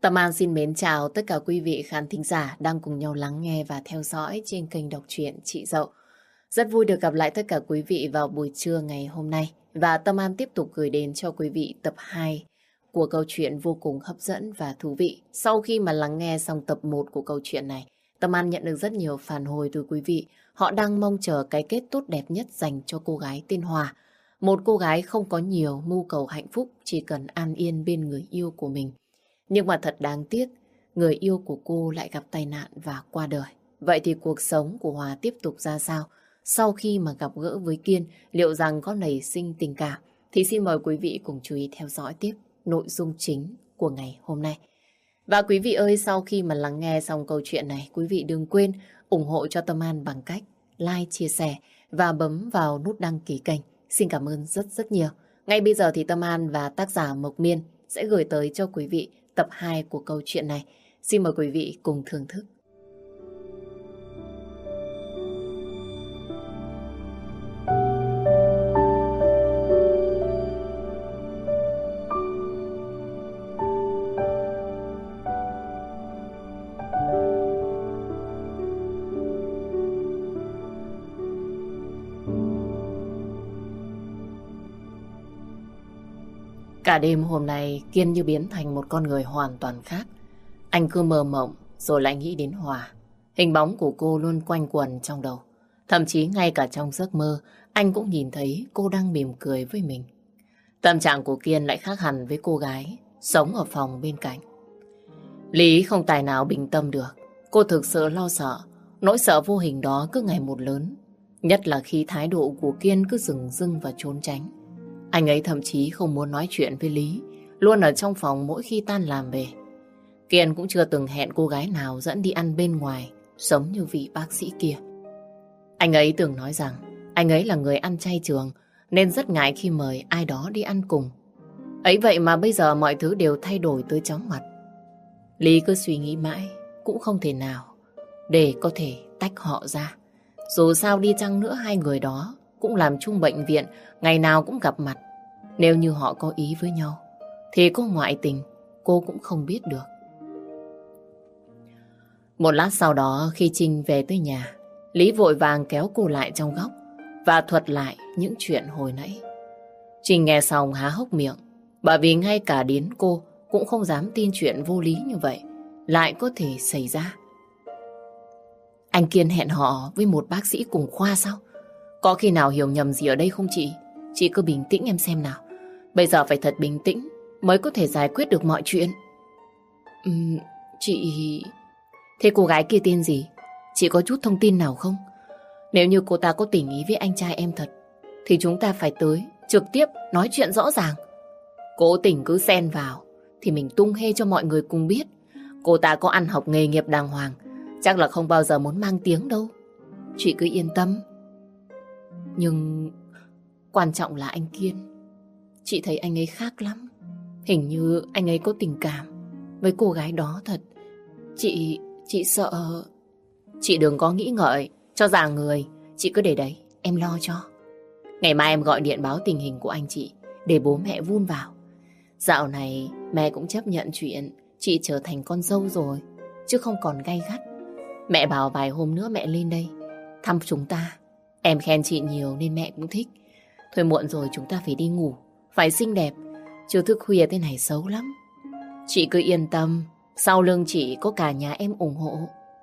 Tâm An xin mến chào tất cả quý vị khán thính giả đang cùng nhau lắng nghe và theo dõi trên kênh đọc truyện Chị Dậu. Rất vui được gặp lại tất cả quý vị vào buổi trưa ngày hôm nay. Và Tâm An tiếp tục gửi đến cho quý vị tập 2 của câu chuyện vô cùng hấp dẫn và thú vị. Sau khi mà lắng nghe xong tập 1 của câu chuyện này, Tâm An nhận được rất nhiều phản hồi từ quý vị. Họ đang mong chờ cái kết tốt đẹp nhất dành cho cô gái tên Hòa. Một cô gái không có nhiều mưu cầu hạnh phúc, chỉ cần an yên bên người yêu của mình. Nhưng mà thật đáng tiếc, người yêu của cô lại gặp tai nạn và qua đời. Vậy thì cuộc sống của Hòa tiếp tục ra sao? Sau khi mà gặp gỡ với Kiên, liệu rằng có nảy sinh tình cảm? Thì xin mời quý vị cùng chú ý theo dõi tiếp nội dung chính của ngày hôm nay. Và quý vị ơi, sau khi mà lắng nghe xong câu chuyện này, quý vị đừng quên ủng hộ cho Tâm An bằng cách like, chia sẻ và bấm vào nút đăng ký kênh. Xin cảm ơn rất rất nhiều. Ngay bây giờ thì Tâm An và tác giả Mộc Miên sẽ gửi tới cho quý vị tập 2 của câu chuyện này. Xin mời quý vị cùng thưởng thức. Cả đêm hôm nay Kiên như biến thành một con người hoàn toàn khác. Anh cứ mơ mộng rồi lại nghĩ đến Hòa. Hình bóng của cô luôn quanh quẩn trong đầu. Thậm chí ngay cả trong giấc mơ anh cũng nhìn thấy cô đang mỉm cười với mình. Tâm trạng của Kiên lại khác hẳn với cô gái sống ở phòng bên cạnh. Lý không tài nào bình tâm được. Cô thực sự lo sợ. Nỗi sợ vô hình đó cứ ngày một lớn. Nhất là khi thái độ của Kiên cứ dửng dưng và trốn tránh. Anh ấy thậm chí không muốn nói chuyện với Lý, luôn ở trong phòng mỗi khi tan làm về. Kiên cũng chưa từng hẹn cô gái nào dẫn đi ăn bên ngoài, giống như vị bác sĩ kia. Anh ấy từng nói rằng anh ấy là người ăn chay trường, nên rất ngại khi mời ai đó đi ăn cùng. Ấy vậy mà bây giờ mọi thứ đều thay đổi tới chóng mặt. Lý cứ suy nghĩ mãi, cũng không thể nào để có thể tách họ ra. Dù sao đi chăng nữa hai người đó cũng làm chung bệnh viện, ngày nào cũng gặp mặt. Nếu như họ có ý với nhau, thì có ngoại tình, cô cũng không biết được. Một lát sau đó, khi Trinh về tới nhà, Lý vội vàng kéo cô lại trong góc và thuật lại những chuyện hồi nãy. Trinh nghe xong há hốc miệng, bởi vì ngay cả đến cô cũng không dám tin chuyện vô lý như vậy lại có thể xảy ra. Anh Kiên hẹn hò với một bác sĩ cùng khoa sao? Có khi nào hiểu nhầm gì ở đây không chị? Chị cứ bình tĩnh em xem nào. Bây giờ phải thật bình tĩnh mới có thể giải quyết được mọi chuyện. Chị... Thế cô gái kia tên gì? Chị có chút thông tin nào không? Nếu như cô ta có tình ý với anh trai em thật, thì chúng ta phải tới trực tiếp nói chuyện rõ ràng. Cố tình cứ xen vào thì mình tung hê cho mọi người cùng biết. Cô ta có ăn học nghề nghiệp đàng hoàng, chắc là không bao giờ muốn mang tiếng đâu. Chị cứ yên tâm. Nhưng quan trọng là anh Kiên. Chị thấy anh ấy khác lắm. Hình như anh ấy có tình cảm với cô gái đó thật. Chị sợ. Chị đừng có nghĩ ngợi cho già người. Chị cứ để đấy, em lo cho. Ngày mai em gọi điện báo tình hình của anh chị để bố mẹ vun vào. Dạo này mẹ cũng chấp nhận chuyện chị trở thành con dâu rồi, chứ không còn gay gắt. Mẹ bảo vài hôm nữa mẹ lên đây thăm chúng ta. Em khen chị nhiều nên mẹ cũng thích. Thôi muộn rồi, chúng ta phải đi ngủ, phải xinh đẹp, chứ thức khuya thế này xấu lắm. Chị cứ yên tâm, sau lưng chị có cả nhà em ủng hộ.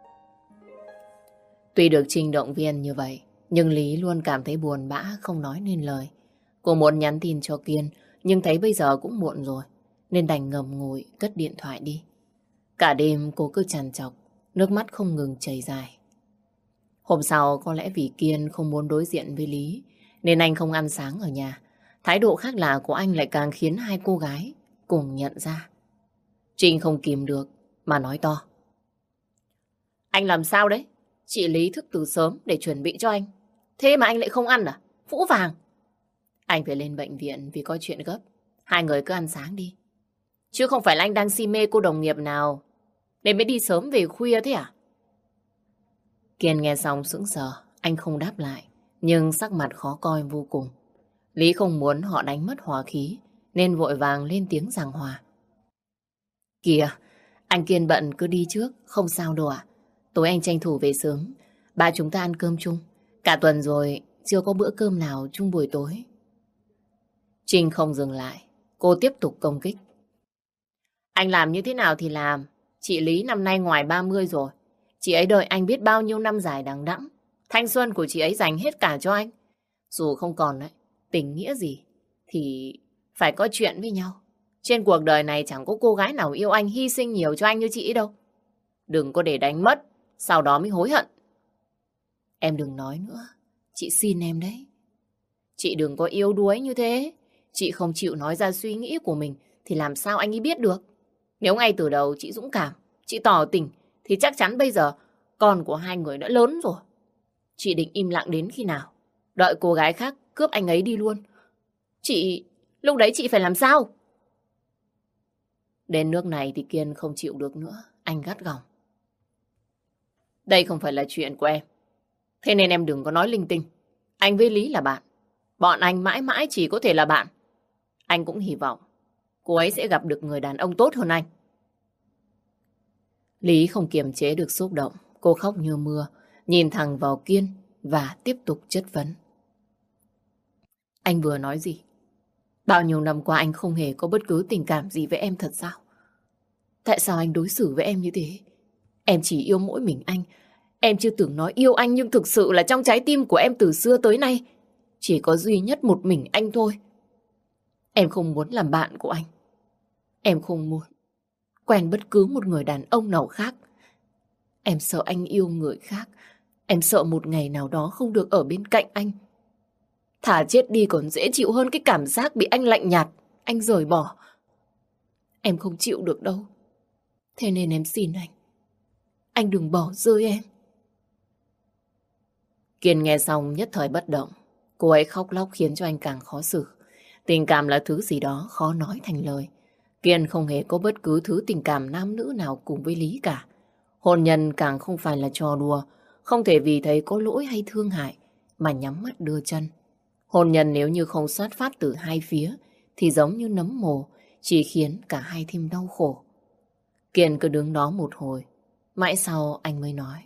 Tuy được Trinh động viên như vậy, nhưng Lý luôn cảm thấy buồn bã không nói nên lời. Cô muốn nhắn tin cho Kiên, nhưng thấy bây giờ cũng muộn rồi, nên đành ngậm ngùi cất điện thoại đi. Cả đêm cô cứ trằn trọc, nước mắt không ngừng chảy dài. Hôm sau có lẽ vì Kiên không muốn đối diện với Lý, nên anh không ăn sáng ở nhà. Thái độ khác lạ của anh lại càng khiến hai cô gái cùng nhận ra. Trinh không kìm được mà nói to. Anh làm sao đấy? Chị Lý thức từ sớm để chuẩn bị cho anh. Thế mà anh lại không ăn à? Phũ vàng. Anh phải lên bệnh viện vì có chuyện gấp. Hai người cứ ăn sáng đi. Chứ không phải là anh đang si mê cô đồng nghiệp nào nên mới đi sớm về khuya thế à? Kiên nghe xong sững sờ. Anh không đáp lại, nhưng sắc mặt khó coi vô cùng. Lý không muốn họ đánh mất hòa khí nên vội vàng lên tiếng giảng hòa. Kìa, Anh Kiên bận cứ đi trước, không sao đâu ạ. Tối anh tranh thủ về sớm, ba chúng ta ăn cơm chung. Cả tuần rồi, chưa có bữa cơm nào chung buổi tối. Trinh không dừng lại, cô tiếp tục công kích. Anh làm như thế nào thì làm, chị Lý năm nay ngoài 30 rồi. Chị ấy đợi anh biết bao nhiêu năm dài đằng đẵng. Thanh xuân của chị ấy dành hết cả cho anh. Dù không còn đấy, tình nghĩa gì, thì phải có chuyện với nhau. Trên cuộc đời này chẳng có cô gái nào yêu anh hy sinh nhiều cho anh như chị ấy đâu. Đừng có để đánh mất, sau đó mới hối hận. Em đừng nói nữa, chị xin em đấy. Chị đừng có yếu đuối như thế. Chị không chịu nói ra suy nghĩ của mình thì làm sao anh ấy biết được. Nếu ngay từ đầu chị dũng cảm, chị tỏ tình thì chắc chắn bây giờ con của hai người đã lớn rồi. Chị định im lặng đến khi nào? Đợi cô gái khác cướp anh ấy đi luôn. Lúc đấy chị phải làm sao? Đến nước này thì Kiên không chịu được nữa. Anh gắt gỏng. Đây không phải là chuyện của em. Thế nên em đừng có nói linh tinh. Anh với Lý là bạn. Bọn anh mãi mãi chỉ có thể là bạn. Anh cũng hy vọng cô ấy sẽ gặp được người đàn ông tốt hơn anh. Lý không kiềm chế được xúc động. Cô khóc như mưa, nhìn thẳng vào Kiên và tiếp tục chất vấn. Anh vừa nói gì? Bao nhiêu năm qua anh không hề có bất cứ tình cảm gì với em thật sao? Tại sao anh đối xử với em như thế? Em chỉ yêu mỗi mình anh. Em chưa từng nói yêu anh, nhưng thực sự là trong trái tim của em từ xưa tới nay chỉ có duy nhất một mình anh thôi. Em không muốn làm bạn của anh. Em không muốn quen bất cứ một người đàn ông nào khác. Em sợ anh yêu người khác. Em sợ một ngày nào đó không được ở bên cạnh anh. Thà chết đi còn dễ chịu hơn cái cảm giác bị anh lạnh nhạt, anh rời bỏ. Em không chịu được đâu. Thế nên em xin anh đừng bỏ rơi em. Kiên nghe xong nhất thời bất động. Cô ấy khóc lóc khiến cho anh càng khó xử. Tình cảm là thứ gì đó khó nói thành lời. Kiên không hề có bất cứ thứ tình cảm nam nữ nào cùng với Lý cả. Hôn nhân càng không phải là trò đùa. Không thể vì thấy có lỗi hay thương hại mà nhắm mắt đưa chân. Hôn nhân nếu như không xuất phát từ hai phía thì giống như nấm mồ, chỉ khiến cả hai thêm đau khổ. Kiên cứ đứng đó một hồi, mãi sau anh mới nói.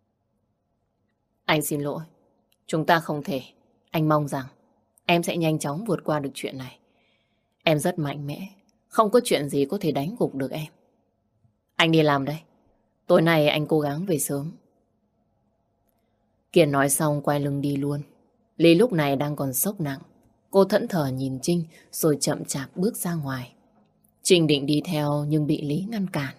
Anh xin lỗi, chúng ta không thể. Anh mong rằng em sẽ nhanh chóng vượt qua được chuyện này. Em rất mạnh mẽ, không có chuyện gì có thể đánh gục được em. Anh đi làm đây, tối nay anh cố gắng về sớm. Kiên nói xong quay lưng đi luôn. Lý lúc này đang còn sốc nặng. Cô thẫn thờ nhìn Trinh rồi chậm chạp bước ra ngoài. Trinh định đi theo nhưng bị Lý ngăn cản.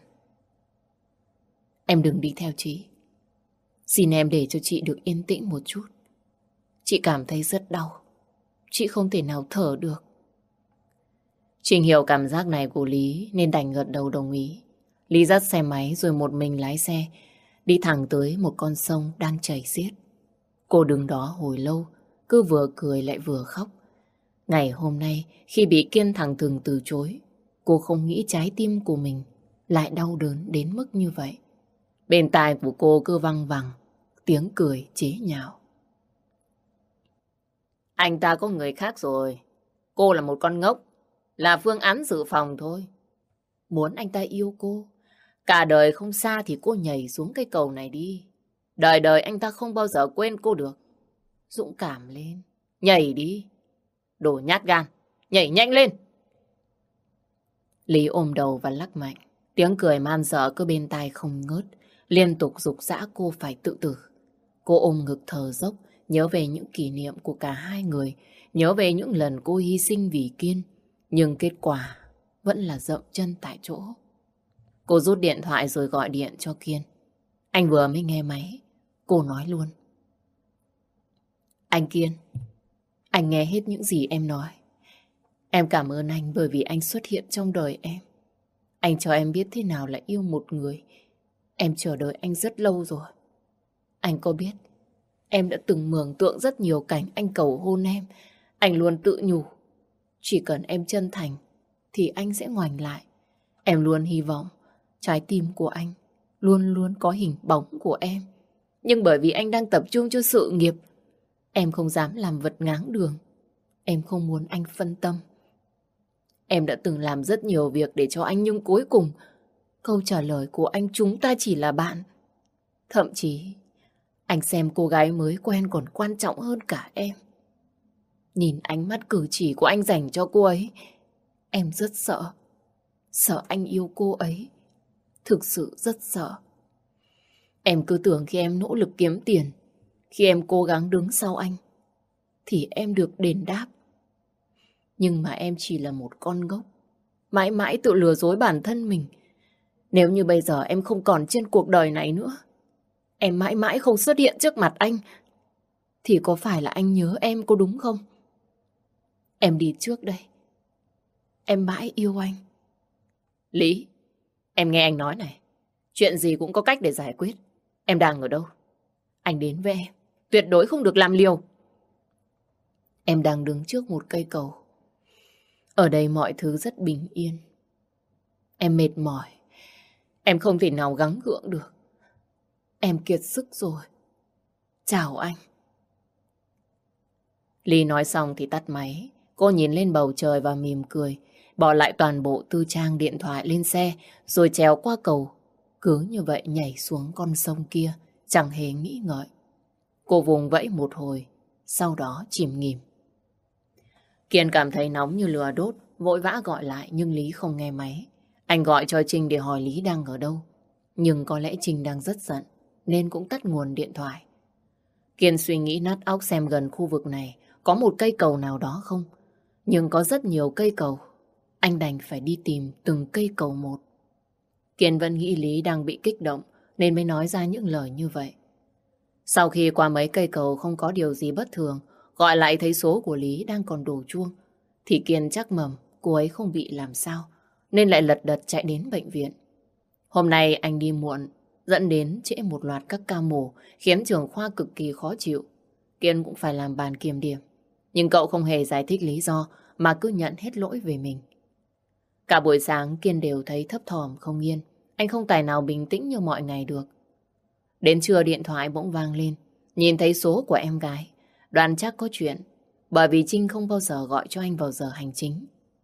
Em đừng đi theo chị. Xin em để cho chị được yên tĩnh một chút. Chị cảm thấy rất đau. Chị không thể nào thở được. Trinh hiểu cảm giác này của Lý nên đành gật đầu đồng ý. Lý dắt xe máy rồi một mình lái xe đi thẳng tới một con sông đang chảy xiết. Cô đứng đó hồi lâu, cứ vừa cười lại vừa khóc. Ngày hôm nay khi bị Kiên thẳng thừng từ chối, cô không nghĩ trái tim của mình lại đau đớn đến mức như vậy. Bên tai của cô cứ văng vẳng tiếng cười chế nhạo. Anh ta có người khác rồi. Cô là một con ngốc, là phương án dự phòng thôi. Muốn anh ta yêu cô, cả đời không xa thì cô nhảy xuống cây cầu này đi. Đời đời anh ta không bao giờ quên cô được. Dũng cảm lên, nhảy đi. Đồ nhát gan, nhảy nhanh lên. Lý ôm đầu và lắc mạnh. Tiếng cười man dợ cứ bên tai không ngớt, liên tục giục giã cô phải tự tử. Cô ôm ngực thở dốc, nhớ về những kỷ niệm của cả hai người, nhớ về những lần cô hy sinh vì Kiên. Nhưng kết quả vẫn là dậm chân tại chỗ. Cô rút điện thoại rồi gọi điện cho Kiên. Anh vừa mới nghe máy, cô nói luôn. Anh Kiên, anh nghe hết những gì em nói. Em cảm ơn anh bởi vì anh xuất hiện trong đời em. Anh cho em biết thế nào là yêu một người. Em chờ đợi anh rất lâu rồi. Anh có biết, em đã từng mường tượng rất nhiều cảnh anh cầu hôn em. Anh luôn tự nhủ, chỉ cần em chân thành thì anh sẽ ngoảnh lại. Em luôn hy vọng trái tim của anh luôn luôn có hình bóng của em. Nhưng bởi vì anh đang tập trung cho sự nghiệp, em không dám làm vật ngáng đường. Em không muốn anh phân tâm. Em đã từng làm rất nhiều việc để cho anh, nhưng cuối cùng Câu trả lời của anh chúng ta chỉ là bạn. Thậm chí, anh xem cô gái mới quen còn quan trọng hơn cả em. Nhìn ánh mắt cử chỉ của anh dành cho cô ấy, em rất sợ. Sợ anh yêu cô ấy. Thực sự rất sợ. Em cứ tưởng khi em nỗ lực kiếm tiền, khi em cố gắng đứng sau anh, thì em được đền đáp. Nhưng mà em chỉ là một con ngốc, mãi mãi tự lừa dối bản thân mình. Nếu như bây giờ em không còn trên cuộc đời này nữa, em mãi mãi không xuất hiện trước mặt anh, thì có phải là anh nhớ em có đúng không? Em đi trước đây. Em mãi yêu anh. Lý, em nghe anh nói này. Chuyện gì cũng có cách để giải quyết. Em đang ở đâu? Anh đến với em. Tuyệt đối không được làm liều. Em đang đứng trước một cây cầu. Ở đây mọi thứ rất bình yên. Em mệt mỏi. Em không thể nào gắng gượng được. Em kiệt sức rồi. Chào anh. Ly nói xong thì tắt máy. Cô nhìn lên bầu trời và mỉm cười. Bỏ lại toàn bộ tư trang điện thoại lên xe, rồi trèo qua cầu. Cứ như vậy nhảy xuống con sông kia, chẳng hề nghĩ ngợi. Cô vùng vẫy một hồi, sau đó chìm nghỉm. Kiên cảm thấy nóng như lửa đốt, vội vã gọi lại nhưng Lý không nghe máy. Anh gọi cho Trinh để hỏi Lý đang ở đâu. Nhưng có lẽ Trinh đang rất giận, nên cũng tắt nguồn điện thoại. Kiên suy nghĩ nát óc xem gần khu vực này có một cây cầu nào đó không. Nhưng có rất nhiều cây cầu. Anh đành phải đi tìm từng cây cầu một. Kiên vẫn nghĩ Lý đang bị kích động nên mới nói ra những lời như vậy. Sau khi qua mấy cây cầu không có điều gì bất thường, gọi lại thấy số của Lý đang còn đổ chuông, thì Kiên chắc mầm cô ấy không bị làm sao, nên lại lật đật chạy đến bệnh viện. Hôm nay anh đi muộn, dẫn đến trễ một loạt các ca mổ, khiến trưởng khoa cực kỳ khó chịu. Kiên cũng phải làm bàn kiểm điểm. Nhưng cậu không hề giải thích lý do mà cứ nhận hết lỗi về mình. Cả buổi sáng Kiên đều thấy thấp thỏm không yên. Anh không tài nào bình tĩnh như mọi ngày được. Đến trưa điện thoại bỗng vang lên. Nhìn thấy số của em gái, đoán chắc có chuyện. Bởi vì Trinh không bao giờ gọi cho anh vào giờ hành chính.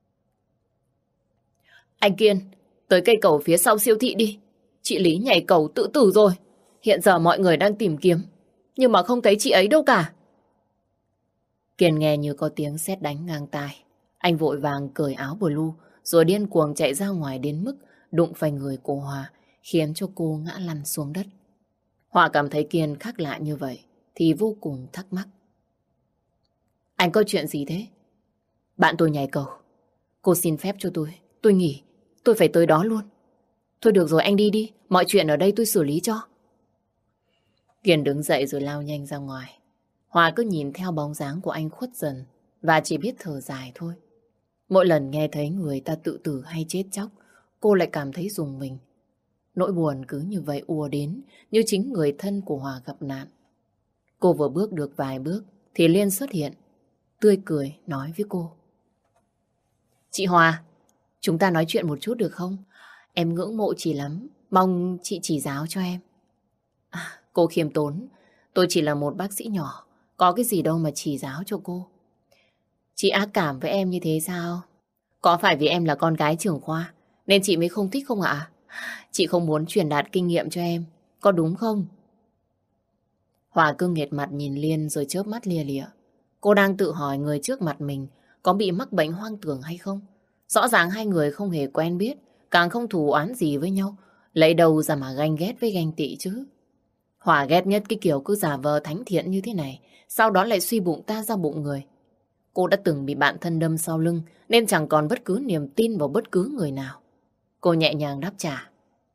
Anh Kiên, tới cây cầu phía sau siêu thị đi. Chị Lý nhảy cầu tự tử rồi. Hiện giờ mọi người đang tìm kiếm, nhưng mà không thấy chị ấy đâu cả. Kiên nghe như có tiếng sét đánh ngang tai. Anh vội vàng cởi áo blue, rồi điên cuồng chạy ra ngoài đến mức đụng phải người của Hòa, khiến cho cô ngã lăn xuống đất. Hòa cảm thấy Kiên khác lạ như vậy, thì vô cùng thắc mắc. Anh có chuyện gì thế? Bạn tôi nhảy cầu. Cô xin phép cho tôi nghỉ, tôi phải tới đó luôn. Thôi được rồi, anh đi đi, mọi chuyện ở đây tôi xử lý cho. Kiên đứng dậy rồi lao nhanh ra ngoài. Hòa cứ nhìn theo bóng dáng của anh khuất dần và chỉ biết thở dài thôi. Mỗi lần nghe thấy người ta tự tử hay chết chóc, cô lại cảm thấy rùng mình. Nỗi buồn cứ như vậy ùa đến, như chính người thân của Hòa gặp nạn. Cô vừa bước được vài bước thì Liên xuất hiện, tươi cười nói với cô. Chị Hòa, chúng ta nói chuyện một chút được không? Em ngưỡng mộ chị lắm, mong chị chỉ giáo cho em. Cô khiêm tốn, tôi chỉ là một bác sĩ nhỏ, có cái gì đâu mà chỉ giáo cho cô. Chị ác cảm với em như thế sao? Có phải vì em là con gái trưởng khoa nên chị mới không thích không ạ? Chị không muốn truyền đạt kinh nghiệm cho em, có đúng không? Hòa cứ nghệt mặt nhìn Liên rồi chớp mắt lia lịa. Cô đang tự hỏi người trước mặt mình có bị mắc bệnh hoang tưởng hay không? Rõ ràng hai người không hề quen biết, càng không thù oán gì với nhau, lấy đâu ra mà ganh ghét với ganh tị chứ? Hòa ghét nhất cái kiểu cứ giả vờ thánh thiện như thế này, sau đó lại suy bụng ta ra bụng người. Cô đã từng bị bạn thân đâm sau lưng nên chẳng còn bất cứ niềm tin vào bất cứ người nào. Cô nhẹ nhàng đáp trả.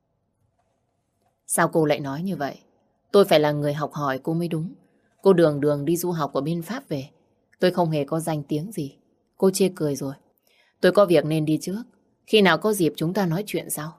Sao cô lại nói như vậy? Tôi phải là người học hỏi cô mới đúng. Cô đường đường đi du học ở bên Pháp về. Tôi không hề có danh tiếng gì. Cô chê cười rồi. Tôi có việc nên đi trước. Khi nào có dịp chúng ta nói chuyện sau.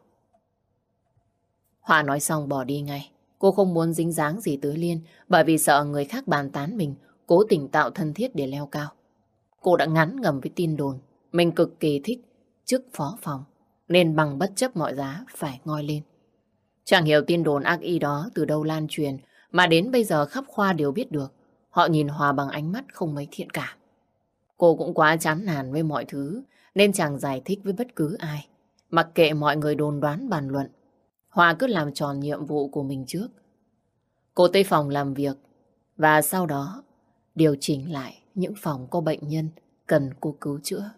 Hòa nói xong bỏ đi ngay. Cô không muốn dính dáng gì tới Liên bởi vì sợ người khác bàn tán mình, cố tình tạo thân thiết để leo cao. Cô đã ngán ngẩm với tin đồn mình cực kỳ thích chức phó phòng nên bằng bất chấp mọi giá phải ngoi lên. Chẳng hiểu tin đồn ác ý đó từ đâu lan truyền mà đến bây giờ khắp khoa đều biết được. Họ nhìn Hòa bằng ánh mắt không mấy thiện cảm. Cô cũng quá chán nản với mọi thứ nên chẳng giải thích với bất cứ ai. Mặc kệ mọi người đồn đoán bàn luận, Hòa cứ làm tròn nhiệm vụ của mình trước. Cô tới phòng làm việc và sau đó điều chỉnh lại những phòng có bệnh nhân cần cô cứu chữa.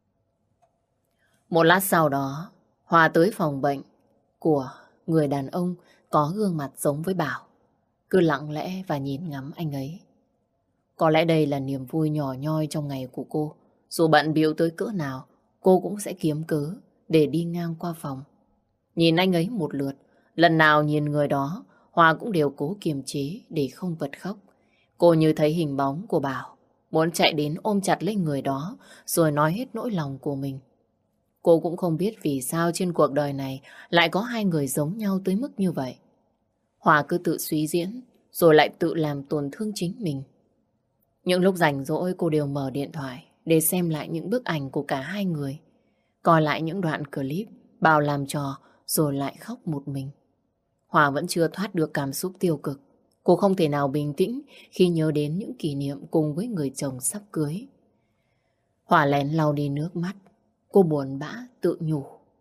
Một lát sau đó, Hòa tới phòng bệnh của người đàn ông có gương mặt giống với Bảo. Cứ lặng lẽ và nhìn ngắm anh ấy. Có lẽ đây là niềm vui nhỏ nhoi trong ngày của cô. Dù bận bịu tới cỡ nào, cô cũng sẽ kiếm cớ để đi ngang qua phòng. Nhìn anh ấy một lượt, lần nào nhìn người đó, Hòa cũng đều cố kiềm chế để không bật khóc. Cô như thấy hình bóng của Bảo, muốn chạy đến ôm chặt lấy người đó rồi nói hết nỗi lòng của mình. Cô cũng không biết vì sao trên cuộc đời này lại có hai người giống nhau tới mức như vậy. Hòa cứ tự suy diễn rồi lại tự làm tổn thương chính mình. Những lúc rảnh rỗi cô đều mở điện thoại để xem lại những bức ảnh của cả hai người. Coi lại những đoạn clip Bảo làm trò rồi lại khóc một mình. Hòa vẫn chưa thoát được cảm xúc tiêu cực. Cô không thể nào bình tĩnh khi nhớ đến những kỷ niệm cùng với người chồng sắp cưới. Hòa lén lau đi nước mắt. Cô buồn bã tự nhủ.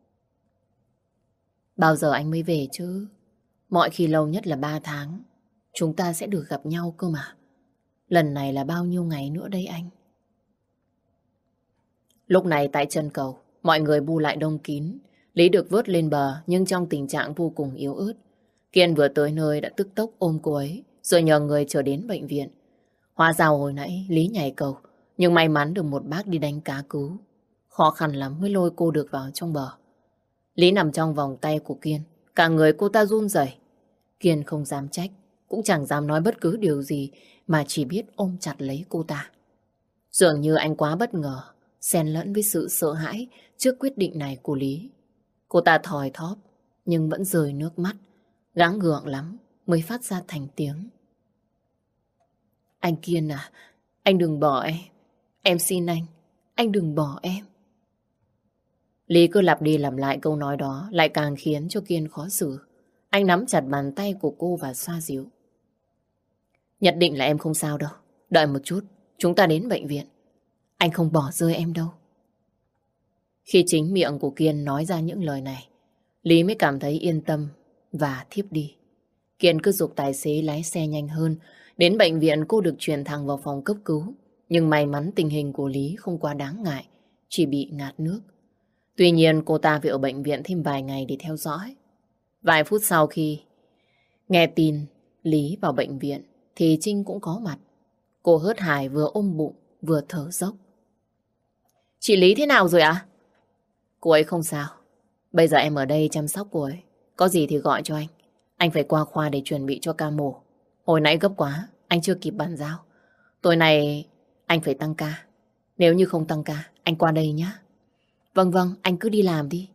Bao giờ anh mới về chứ? Mọi khi lâu nhất là 3 tháng. Chúng ta sẽ được gặp nhau cơ mà. Lần này là bao nhiêu ngày nữa đây anh? Lúc này tại chân cầu, mọi người bu lại đông kín. Lý được vớt lên bờ nhưng trong tình trạng vô cùng yếu ớt. Kiên vừa tới nơi đã tức tốc ôm cô ấy rồi nhờ người trở đến bệnh viện. Hóa ra hồi nãy Lý nhảy cầu nhưng may mắn được một bác đi đánh cá cứu. Khó khăn lắm mới lôi cô được vào trong bờ. Lý nằm trong vòng tay của Kiên. Cả người cô ta run rẩy. Kiên không dám trách, cũng chẳng dám nói bất cứ điều gì mà chỉ biết ôm chặt lấy cô ta. Dường như anh quá bất ngờ, xen lẫn với sự sợ hãi trước quyết định này của Lý. Cô ta thòi thóp nhưng vẫn rơi nước mắt, gắng gượng lắm mới phát ra thành tiếng. Anh Kiên à, anh đừng bỏ em. Em xin anh đừng bỏ em. Lý cứ lặp đi lặp lại câu nói đó lại càng khiến cho Kiên khó xử. Anh nắm chặt bàn tay của cô và xoa dịu. Nhất định là em không sao đâu. Đợi một chút, chúng ta đến bệnh viện. Anh không bỏ rơi em đâu. Khi chính miệng của Kiên nói ra những lời này, Lý mới cảm thấy yên tâm và thiếp đi. Kiên cứ giục tài xế lái xe nhanh hơn. Đến bệnh viện cô được chuyển thẳng vào phòng cấp cứu. Nhưng may mắn tình hình của Lý không quá đáng ngại, chỉ bị ngạt nước. Tuy nhiên cô ta phải ở bệnh viện thêm vài ngày để theo dõi. Vài phút sau khi nghe tin Lý vào bệnh viện thì Trinh cũng có mặt. Cô hớt hải vừa ôm bụng vừa thở dốc. Chị Lý thế nào rồi ạ? Cô ấy không sao. Bây giờ em ở đây chăm sóc cô ấy. Có gì thì gọi cho anh. Anh phải qua khoa để chuẩn bị cho ca mổ. Hồi nãy gấp quá, anh chưa kịp bàn giao. Tối nay anh phải tăng ca. Nếu như không tăng ca, anh qua đây nhé. Vâng, anh cứ đi làm đi.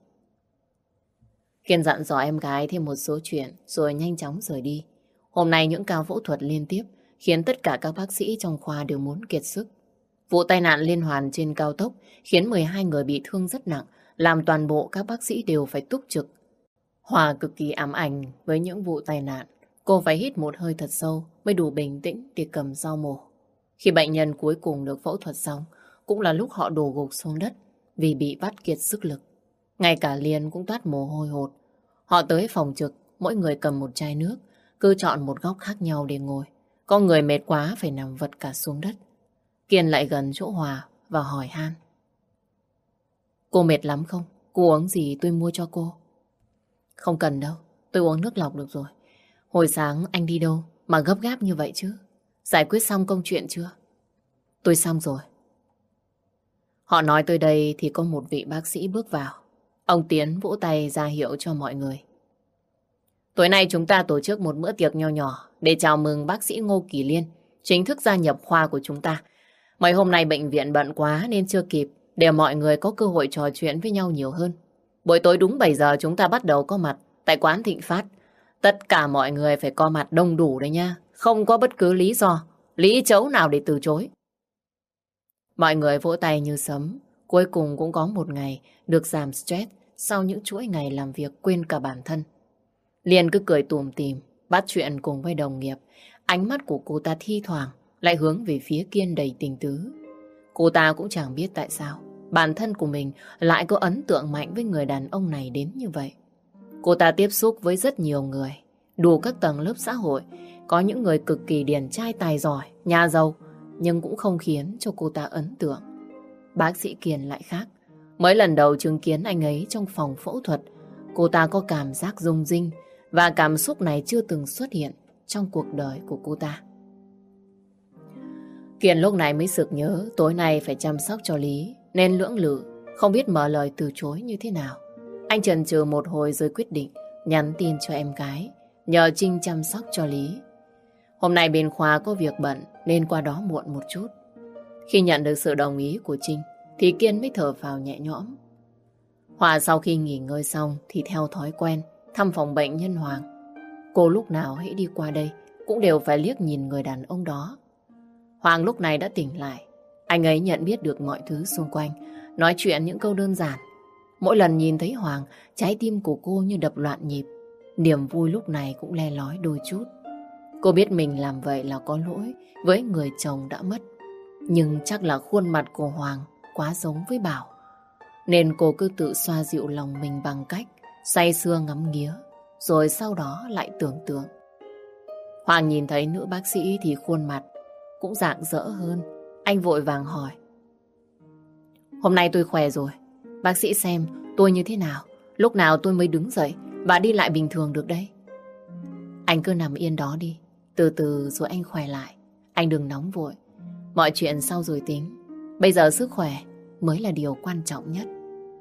Kiên dặn dò em gái thêm một số chuyện rồi nhanh chóng rời đi. Hôm nay những ca phẫu thuật liên tiếp khiến tất cả các bác sĩ trong khoa đều muốn kiệt sức. Vụ tai nạn liên hoàn trên cao tốc khiến 12 người bị thương rất nặng, làm toàn bộ các bác sĩ đều phải túc trực. Hòa cực kỳ ám ảnh với những vụ tai nạn. Cô phải hít một hơi thật sâu mới đủ bình tĩnh để cầm dao mổ. Khi bệnh nhân cuối cùng được phẫu thuật xong, cũng là lúc họ đổ gục xuống đất vì bị vắt kiệt sức lực. Ngay cả Liên cũng toát mồ hôi hột. Họ tới phòng trực, mỗi người cầm một chai nước, cứ chọn một góc khác nhau để ngồi. Có người mệt quá phải nằm vật cả xuống đất. Kiên lại gần chỗ Hòa và hỏi han. Cô mệt lắm không? Cô uống gì tôi mua cho cô? Không cần đâu, tôi uống nước lọc được rồi. Hồi sáng anh đi đâu mà gấp gáp như vậy chứ? Giải quyết xong công chuyện chưa? Tôi xong rồi. Họ nói tới đây thì có một vị bác sĩ bước vào. Ông Tiến vỗ tay ra hiệu cho mọi người. Tối nay chúng ta tổ chức một bữa tiệc nho nhỏ để chào mừng bác sĩ Ngô Kỳ Liên chính thức gia nhập khoa của chúng ta. Mấy hôm nay bệnh viện bận quá nên chưa kịp để mọi người có cơ hội trò chuyện với nhau nhiều hơn. Buổi tối đúng 7 giờ chúng ta bắt đầu có mặt tại quán Thịnh Phát. Tất cả mọi người phải có mặt đông đủ đấy nha. Không có bất cứ lý do, lý chấu nào để từ chối. Mọi người vỗ tay như sấm. Cuối cùng cũng có một ngày được giảm stress sau những chuỗi ngày làm việc quên cả bản thân. Liên cứ cười tủm tỉm, bắt chuyện cùng với đồng nghiệp. Ánh mắt của cô ta thi thoảng lại hướng về phía Kiên đầy tình tứ. Cô ta cũng chẳng biết tại sao bản thân của mình lại có ấn tượng mạnh với người đàn ông này đến như vậy. Cô ta tiếp xúc với rất nhiều người, đủ các tầng lớp xã hội. Có những người cực kỳ điển trai tài giỏi, nhà giàu, nhưng cũng không khiến cho cô ta ấn tượng. Bác sĩ Kiên lại khác. Mới lần đầu chứng kiến anh ấy trong phòng phẫu thuật, cô ta có cảm giác rung rinh, và cảm xúc này chưa từng xuất hiện trong cuộc đời của cô ta. Kiên lúc này mới sực nhớ tối nay phải chăm sóc cho Lý, nên lưỡng lự, không biết mở lời từ chối như thế nào. Anh chần chừ một hồi rồi quyết định nhắn tin cho em gái, nhờ Trinh chăm sóc cho Lý. Hôm nay bên khoa có việc bận nên qua đó muộn một chút. Khi nhận được sự đồng ý của Trinh thì Kiên mới thở phào nhẹ nhõm. Hòa sau khi nghỉ ngơi xong thì theo thói quen thăm phòng bệnh nhân Hoàng. Cô lúc nào hãy đi qua đây cũng đều phải liếc nhìn người đàn ông đó. Hoàng lúc này đã tỉnh lại. Anh ấy nhận biết được mọi thứ xung quanh, nói chuyện những câu đơn giản. Mỗi lần nhìn thấy Hoàng, trái tim của cô như đập loạn nhịp. Niềm vui lúc này cũng le lói đôi chút. Cô biết mình làm vậy là có lỗi với người chồng đã mất. Nhưng chắc là khuôn mặt của Hoàng quá giống với Bảo, nên cô cứ tự xoa dịu lòng mình bằng cách say sưa ngắm nghía, rồi sau đó lại tưởng tượng. Hoàng nhìn thấy nữ bác sĩ thì khuôn mặt cũng rạng rỡ hơn. Anh vội vàng hỏi: "Hôm nay tôi khỏe rồi. Bác sĩ xem tôi như thế nào, lúc nào tôi mới đứng dậy và đi lại bình thường được đây?" "Anh cứ nằm yên đó đi, từ từ rồi anh khỏe lại. Anh đừng nóng vội, mọi chuyện sau rồi tính. Bây giờ sức khỏe mới là điều quan trọng nhất."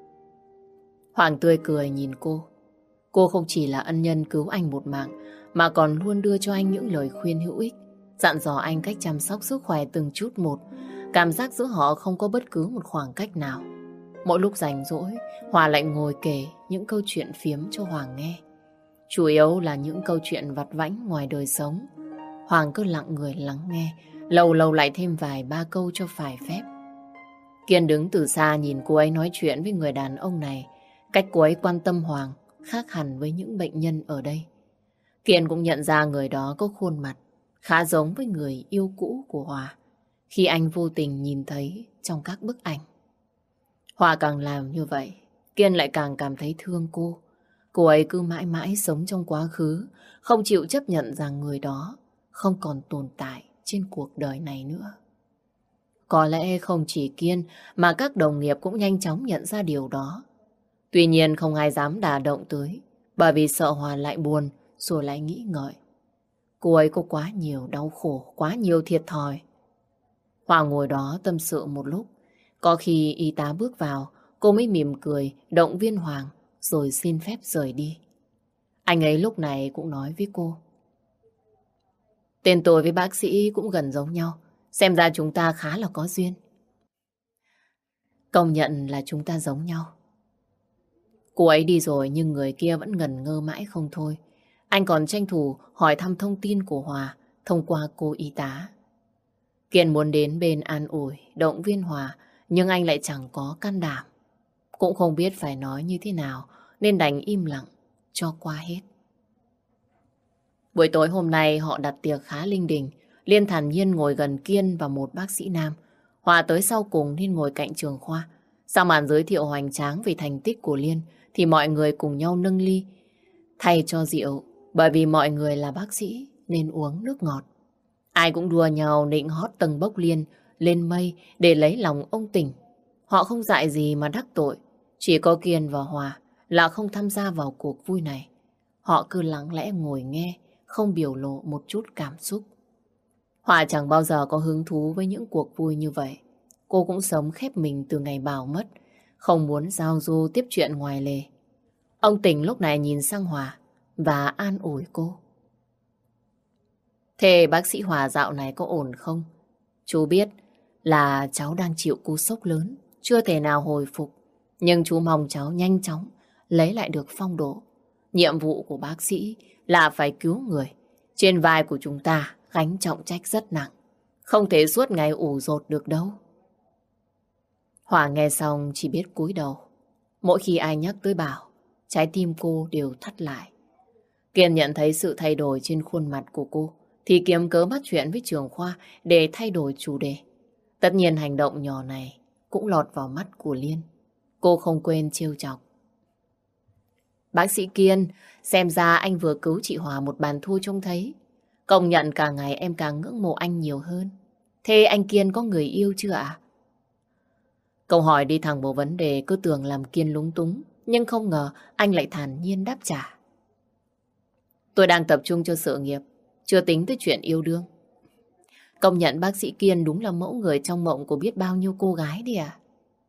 Hoàng tươi cười nhìn cô. Cô không chỉ là ân nhân cứu anh một mạng, mà còn luôn đưa cho anh những lời khuyên hữu ích, dặn dò anh cách chăm sóc sức khỏe từng chút một. Cảm giác giữa họ không có bất cứ một khoảng cách nào. Mỗi lúc rảnh rỗi, Hòa lại ngồi kể những câu chuyện phiếm cho Hoàng nghe. Chủ yếu là những câu chuyện vặt vãnh ngoài đời sống. Hoàng cứ lặng người lắng nghe, lâu lâu lại thêm vài ba câu cho phải phép. Kiên đứng từ xa nhìn cô ấy nói chuyện với người đàn ông này. Cách cô ấy quan tâm Hoàng khác hẳn với những bệnh nhân ở đây. Kiên cũng nhận ra người đó có khuôn mặt khá giống với người yêu cũ của Hòa, khi anh vô tình nhìn thấy trong các bức ảnh. Hòa càng làm như vậy, Kiên lại càng cảm thấy thương cô. Cô ấy cứ mãi mãi sống trong quá khứ, không chịu chấp nhận rằng người đó không còn tồn tại trên cuộc đời này nữa. Có lẽ không chỉ Kiên mà các đồng nghiệp cũng nhanh chóng nhận ra điều đó. Tuy nhiên không ai dám đả động tới, bởi vì sợ Hòa lại buồn rồi lại nghĩ ngợi. Cô ấy có quá nhiều đau khổ, quá nhiều thiệt thòi. Hòa ngồi đó tâm sự một lúc. Có khi y tá bước vào, cô mới mỉm cười động viên Hoàng rồi xin phép rời đi. Anh ấy lúc này cũng nói với cô: "Tên tôi với bác sĩ cũng gần giống nhau, xem ra chúng ta khá là có duyên." Công nhận là chúng ta giống nhau. Cô ấy đi rồi nhưng người kia vẫn ngẩn ngơ mãi không thôi. Anh còn tranh thủ hỏi thăm thông tin của Hòa thông qua cô y tá. Kiên muốn đến bên an ủi, động viên Hòa, nhưng anh lại chẳng có can đảm. Cũng không biết phải nói như thế nào nên đành im lặng cho qua hết. Buổi tối hôm nay họ đặt tiệc khá linh đình. Liên thản nhiên ngồi gần Kiên và một bác sĩ nam. Hòa tới sau cùng nên ngồi cạnh Trường Khoa. Sau màn giới thiệu hoành tráng về thành tích của Liên thì mọi người cùng nhau nâng ly thay cho rượu, bởi vì mọi người là bác sĩ nên uống nước ngọt. Ai cũng đùa nhau nịnh hót tầng bốc Liên lên mây để lấy lòng ông Tỉnh. Họ không dại gì mà đắc tội. Chỉ có Kiên và Hòa là không tham gia vào cuộc vui này. Họ cứ lặng lẽ ngồi nghe, không biểu lộ một chút cảm xúc. Hòa chẳng bao giờ có hứng thú với những cuộc vui như vậy. Cô cũng sống khép mình từ ngày Bảo mất, không muốn giao du tiếp chuyện ngoài lề. Ông Tỉnh lúc này nhìn sang Hòa và an ủi cô: "Thế bác sĩ Hòa dạo này có ổn không? Chú biết là cháu đang chịu cú sốc lớn, chưa thể nào hồi phục. Nhưng chú mong cháu nhanh chóng lấy lại được phong độ. Nhiệm vụ của bác sĩ là phải cứu người. Trên vai của chúng ta gánh trọng trách rất nặng. Không thể suốt ngày ủ dột được đâu." Hòa nghe xong chỉ biết cúi đầu. Mỗi khi ai nhắc tới Bảo, trái tim cô đều thắt lại. Kiên nhận thấy sự thay đổi trên khuôn mặt của cô thì kiếm cớ bắt chuyện với Trường Khoa để thay đổi chủ đề. Tất nhiên hành động nhỏ này cũng lọt vào mắt của Liên. Cô không quên trêu chọc. Bác sĩ Kiên, xem ra anh vừa cứu chị Hòa một bàn thua trông thấy. Công nhận càng ngày em càng ngưỡng mộ anh nhiều hơn. Thế anh Kiên có người yêu chưa ạ? Câu hỏi đi thẳng vào vấn đề, cứ tưởng làm Kiên lúng túng. Nhưng không ngờ anh lại thản nhiên đáp trả. Tôi đang tập trung cho sự nghiệp, chưa tính tới chuyện yêu đương. Công nhận bác sĩ Kiên đúng là mẫu người trong mộng của biết bao nhiêu cô gái đi à?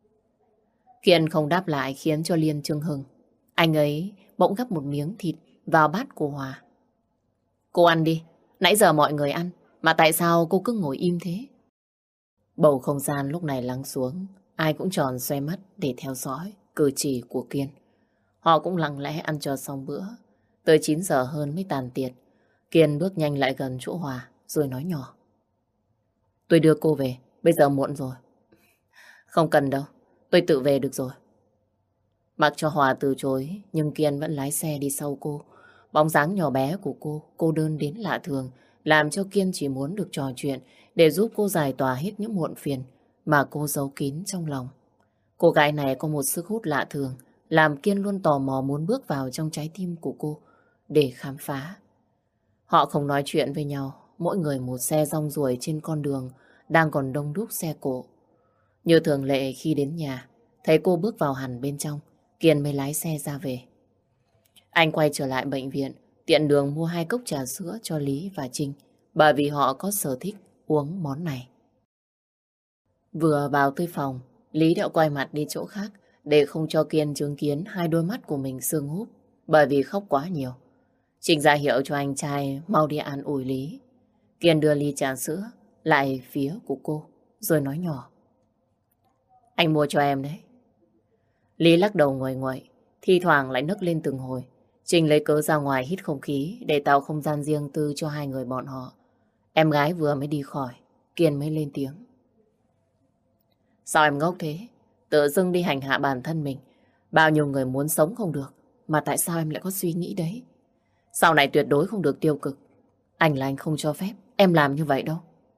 Kiên không đáp lại khiến cho Liên chưng hừng. Anh ấy bỗng gắp một miếng thịt vào bát của Hòa. Cô ăn đi, nãy giờ mọi người ăn, mà tại sao cô cứ ngồi im thế? Bầu không gian lúc này lắng xuống, ai cũng tròn xoe mắt để theo dõi cử chỉ của Kiên. Họ cũng lặng lẽ ăn cho xong bữa. Tới 9 giờ hơn mới tàn tiệc. Kiên bước nhanh lại gần chỗ Hòa rồi nói nhỏ. Tôi đưa cô về, bây giờ muộn rồi. Không cần đâu, tôi tự về được rồi. Mặc cho Hòa từ chối, nhưng Kiên vẫn lái xe đi sau cô. Bóng dáng nhỏ bé của cô đơn đến lạ thường, làm cho Kiên chỉ muốn được trò chuyện để giúp cô giải tỏa hết những muộn phiền mà cô giấu kín trong lòng. Cô gái này có một sức hút lạ thường, làm Kiên luôn tò mò muốn bước vào trong trái tim của cô để khám phá. Họ không nói chuyện với nhau, mỗi người một xe rong ruổi trên con đường đang còn đông đúc xe cộ. Như thường lệ khi đến nhà, thấy cô bước vào hẳn bên trong, Kiên mới lái xe ra về. Anh quay trở lại bệnh viện, tiện đường mua 2 cốc trà sữa cho Lý và Trinh, bởi vì họ có sở thích uống món này. Vừa vào tới phòng, Lý đã quay mặt đi chỗ khác để không cho Kiên chứng kiến hai đôi mắt của mình sưng húp bởi vì khóc quá nhiều. Trinh ra hiệu cho anh trai mau đi an ủi Lý. Kiên đưa ly trà sữa lại phía của cô rồi nói nhỏ. Anh mua cho em đấy. Lý lắc đầu nguội nguội, thi thoảng lại nức lên từng hồi. Trinh lấy cớ ra ngoài hít không khí để tạo không gian riêng tư cho hai người bọn họ. Em gái vừa mới đi khỏi, Kiên mới lên tiếng. Sao em ngốc thế? Tự dưng đi hành hạ bản thân mình. Bao nhiêu người muốn sống không được, mà tại sao em lại có suy nghĩ đấy? Sau này tuyệt đối không được tiêu cực. Anh là anh không cho phép em làm như vậy đâu.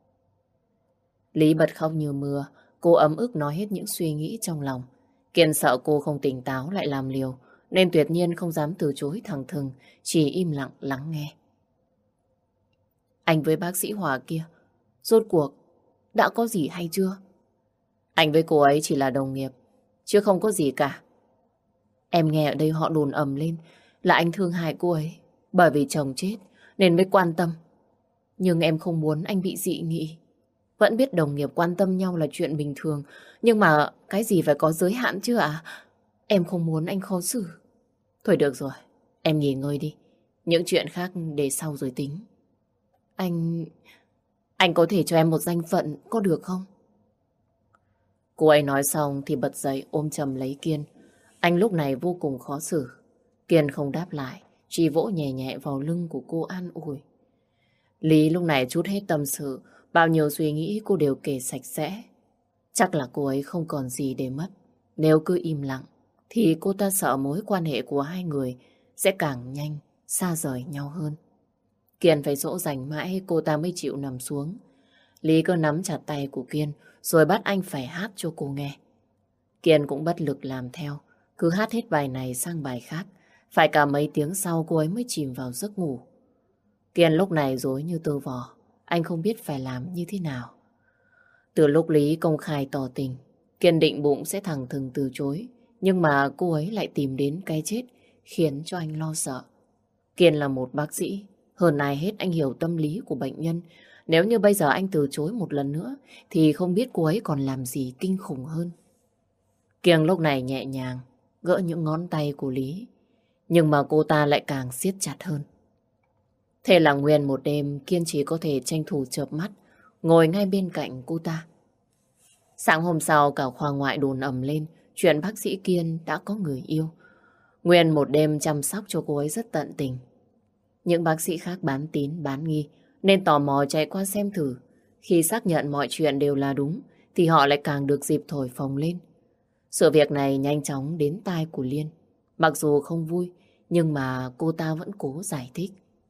Lý bật khóc như mưa, cô ấm ức nói hết những suy nghĩ trong lòng. Kiên sợ cô không tỉnh táo lại làm liều, nên tuyệt nhiên không dám từ chối thẳng thừng, chỉ im lặng lắng nghe. Anh với bác sĩ Hòa kia, rốt cuộc đã có gì hay chưa? Anh với cô ấy chỉ là đồng nghiệp, chứ không có gì cả. Em nghe ở đây họ đồn ầm lên là anh thương hại cô ấy, bởi vì chồng chết nên mới quan tâm. Nhưng em không muốn anh bị dị nghị. Vẫn biết đồng nghiệp quan tâm nhau là chuyện bình thường, nhưng mà cái gì phải có giới hạn chứ ạ? Em không muốn anh khó xử. Thôi được rồi, em nghỉ ngơi đi. Những chuyện khác để sau rồi tính. Anh có thể cho em một danh phận, có được không? Cô ấy nói xong thì bật dậy ôm chầm lấy Kiên. Anh lúc này vô cùng khó xử. Kiên không đáp lại, chỉ vỗ nhẹ nhẹ vào lưng của cô an ủi. Lý lúc này trút hết tâm sự, bao nhiêu suy nghĩ cô đều kể sạch sẽ. Chắc là cô ấy không còn gì để mất. Nếu cứ im lặng, thì cô ta sợ mối quan hệ của hai người sẽ càng nhanh xa rời nhau hơn. Kiên phải dỗ dành mãi cô ta mới chịu nằm xuống. Lý cứ nắm chặt tay của Kiên rồi bắt anh phải hát cho cô nghe. Kiên cũng bất lực làm theo, cứ hát hết bài này sang bài khác. Phải cả mấy tiếng sau cô ấy mới chìm vào giấc ngủ. Kiên lúc này rối như tơ vò, anh không biết phải làm như thế nào. Từ lúc Lý công khai tỏ tình, Kiên định bụng sẽ thẳng thừng từ chối. Nhưng mà cô ấy lại tìm đến cái chết, khiến cho anh lo sợ. Kiên là một bác sĩ, hơn ai hết anh hiểu tâm lý của bệnh nhân. Nếu như bây giờ anh từ chối một lần nữa, thì không biết cô ấy còn làm gì kinh khủng hơn. Kiên lúc này nhẹ nhàng gỡ những ngón tay của Lý, nhưng mà cô ta lại càng siết chặt hơn. Thế là nguyên một đêm Kiên chỉ có thể tranh thủ chợp mắt, ngồi ngay bên cạnh cô ta. Sáng hôm sau cả khoa ngoại đồn ầm lên chuyện bác sĩ Kiên đã có người yêu. Nguyên một đêm chăm sóc cho cô ấy rất tận tình. Những bác sĩ khác bán tín bán nghi nên tò mò chạy qua xem thử. Khi xác nhận mọi chuyện đều là đúng thì họ lại càng được dịp thổi phồng lên. Sự việc này nhanh chóng đến tai của Liên. Mặc dù không vui nhưng mà cô ta vẫn cố giải thích.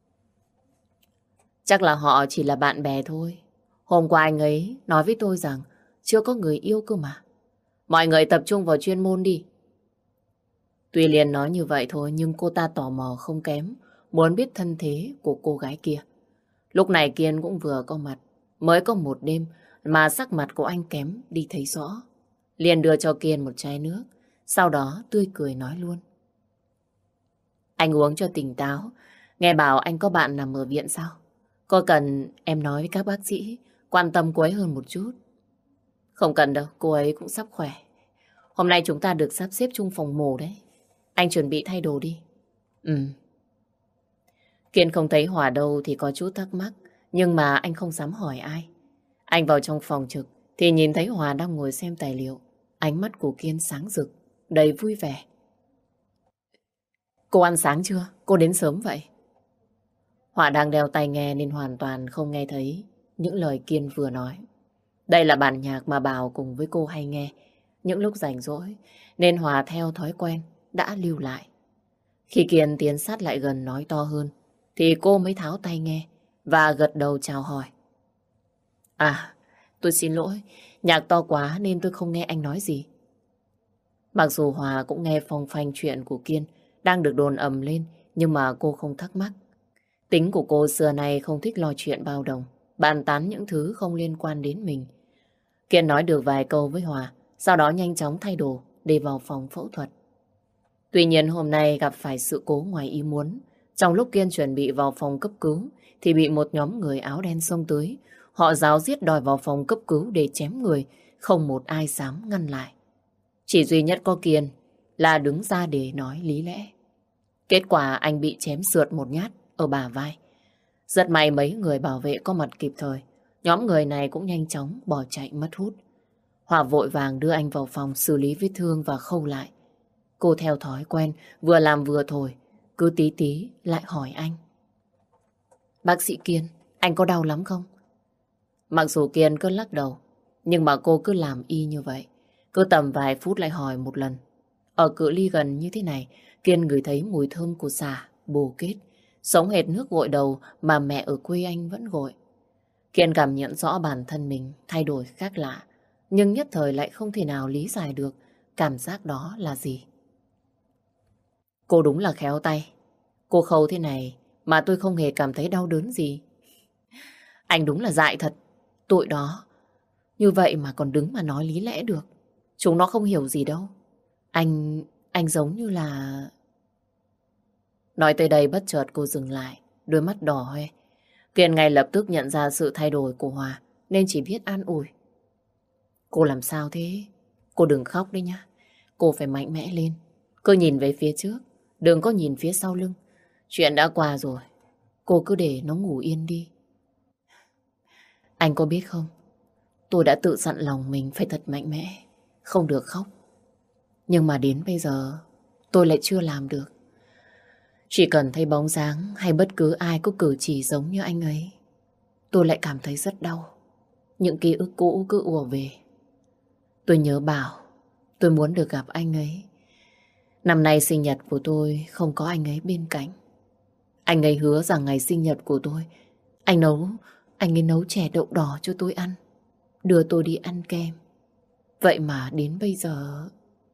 Chắc là họ chỉ là bạn bè thôi. Hôm qua anh ấy nói với tôi rằng chưa có người yêu cơ mà. Mọi người tập trung vào chuyên môn đi. Tuy Liên nói như vậy thôi nhưng cô ta tò mò không kém, muốn biết thân thế của cô gái kia. Lúc này Kiên cũng vừa có mặt, mới có một đêm mà sắc mặt của anh kém đi thấy rõ. Liền đưa cho Kiên một chai nước, sau đó tươi cười nói luôn. Anh uống cho tỉnh táo, nghe bảo anh có bạn nằm ở viện sao? Có cần em nói với các bác sĩ quan tâm cô ấy hơn một chút? Không cần đâu, cô ấy cũng sắp khỏe. Hôm nay chúng ta được sắp xếp chung phòng mổ đấy. Anh chuẩn bị thay đồ đi. Ừ. Kiên không thấy Hòa đâu thì có chút thắc mắc, nhưng mà anh không dám hỏi ai. Anh vào trong phòng trực thì nhìn thấy Hòa đang ngồi xem tài liệu. Ánh mắt của Kiên sáng rực, đầy vui vẻ. Cô ăn sáng chưa? Cô đến sớm vậy? Hòa đang đeo tai nghe nên hoàn toàn không nghe thấy những lời Kiên vừa nói. Đây là bản nhạc mà Bảo cùng với cô hay nghe những lúc rảnh rỗi, nên Hòa theo thói quen đã lưu lại. Khi Kiên tiến sát lại gần nói to hơn, thì cô mới tháo tai nghe và gật đầu chào hỏi. À, tôi xin lỗi, nhạc to quá nên tôi không nghe anh nói gì. Mặc dù Hòa cũng nghe phong phanh chuyện của Kiên đang được đồn ầm lên, nhưng mà cô không thắc mắc. Tính của cô xưa nay không thích lo chuyện bao đồng, bàn tán những thứ không liên quan đến mình. Kiên nói được vài câu với Hòa, sau đó nhanh chóng thay đồ để vào phòng phẫu thuật. Tuy nhiên hôm nay gặp phải sự cố ngoài ý muốn. Trong lúc Kiên chuẩn bị vào phòng cấp cứu thì bị một nhóm người áo đen xông tới. Họ ráo riết đòi vào phòng cấp cứu để chém người, không một ai dám ngăn lại. Chỉ duy nhất có Kiên là đứng ra để nói lý lẽ. Kết quả anh bị chém sượt một nhát ở bả vai. Rất may mấy người bảo vệ có mặt kịp thời. Nhóm người này cũng nhanh chóng bỏ chạy mất hút. Hòa vội vàng đưa anh vào phòng xử lý vết thương và khâu lại. Cô theo thói quen, vừa làm vừa thổi, cứ tí tí lại hỏi anh. Bác sĩ Kiên, anh có đau lắm không? Mặc dù Kiên cứ lắc đầu, nhưng mà cô cứ làm y như vậy. Cứ tầm vài phút lại hỏi một lần. Ở cự ly gần như thế này, Kiên ngửi thấy mùi thơm của xả, bồ kết, sống hệt nước gội đầu mà mẹ ở quê anh vẫn gội. Kiên cảm nhận rõ bản thân mình thay đổi khác lạ, nhưng nhất thời lại không thể nào lý giải được cảm giác đó là gì. Cô đúng là khéo tay. Cô khâu thế này mà tôi không hề cảm thấy đau đớn gì. Anh đúng là dại thật. Tụi đó như vậy mà còn đứng mà nói lý lẽ được. Chúng nó không hiểu gì đâu. Anh giống như là... Nói tới đây bất chợt cô dừng lại, đôi mắt đỏ hoe. Kiên ngay lập tức nhận ra sự thay đổi của Hòa, nên chỉ biết an ủi. Cô làm sao thế? Cô đừng khóc đấy nhá. Cô phải mạnh mẽ lên. Cứ nhìn về phía trước, đừng có nhìn phía sau lưng. Chuyện đã qua rồi, cô cứ để nó ngủ yên đi. Anh có biết không? Tôi đã tự dặn lòng mình phải thật mạnh mẽ, không được khóc. Nhưng mà đến bây giờ, tôi lại chưa làm được. Chỉ cần thấy bóng dáng hay bất cứ ai có cử chỉ giống như anh ấy, tôi lại cảm thấy rất đau. Những ký ức cũ cứ ùa về. Tôi nhớ Bảo, tôi muốn được gặp anh ấy. Năm nay sinh nhật của tôi không có anh ấy bên cạnh. Anh ấy hứa rằng ngày sinh nhật của tôi, anh ấy nấu chè đậu đỏ cho tôi ăn, đưa tôi đi ăn kem. Vậy mà đến bây giờ...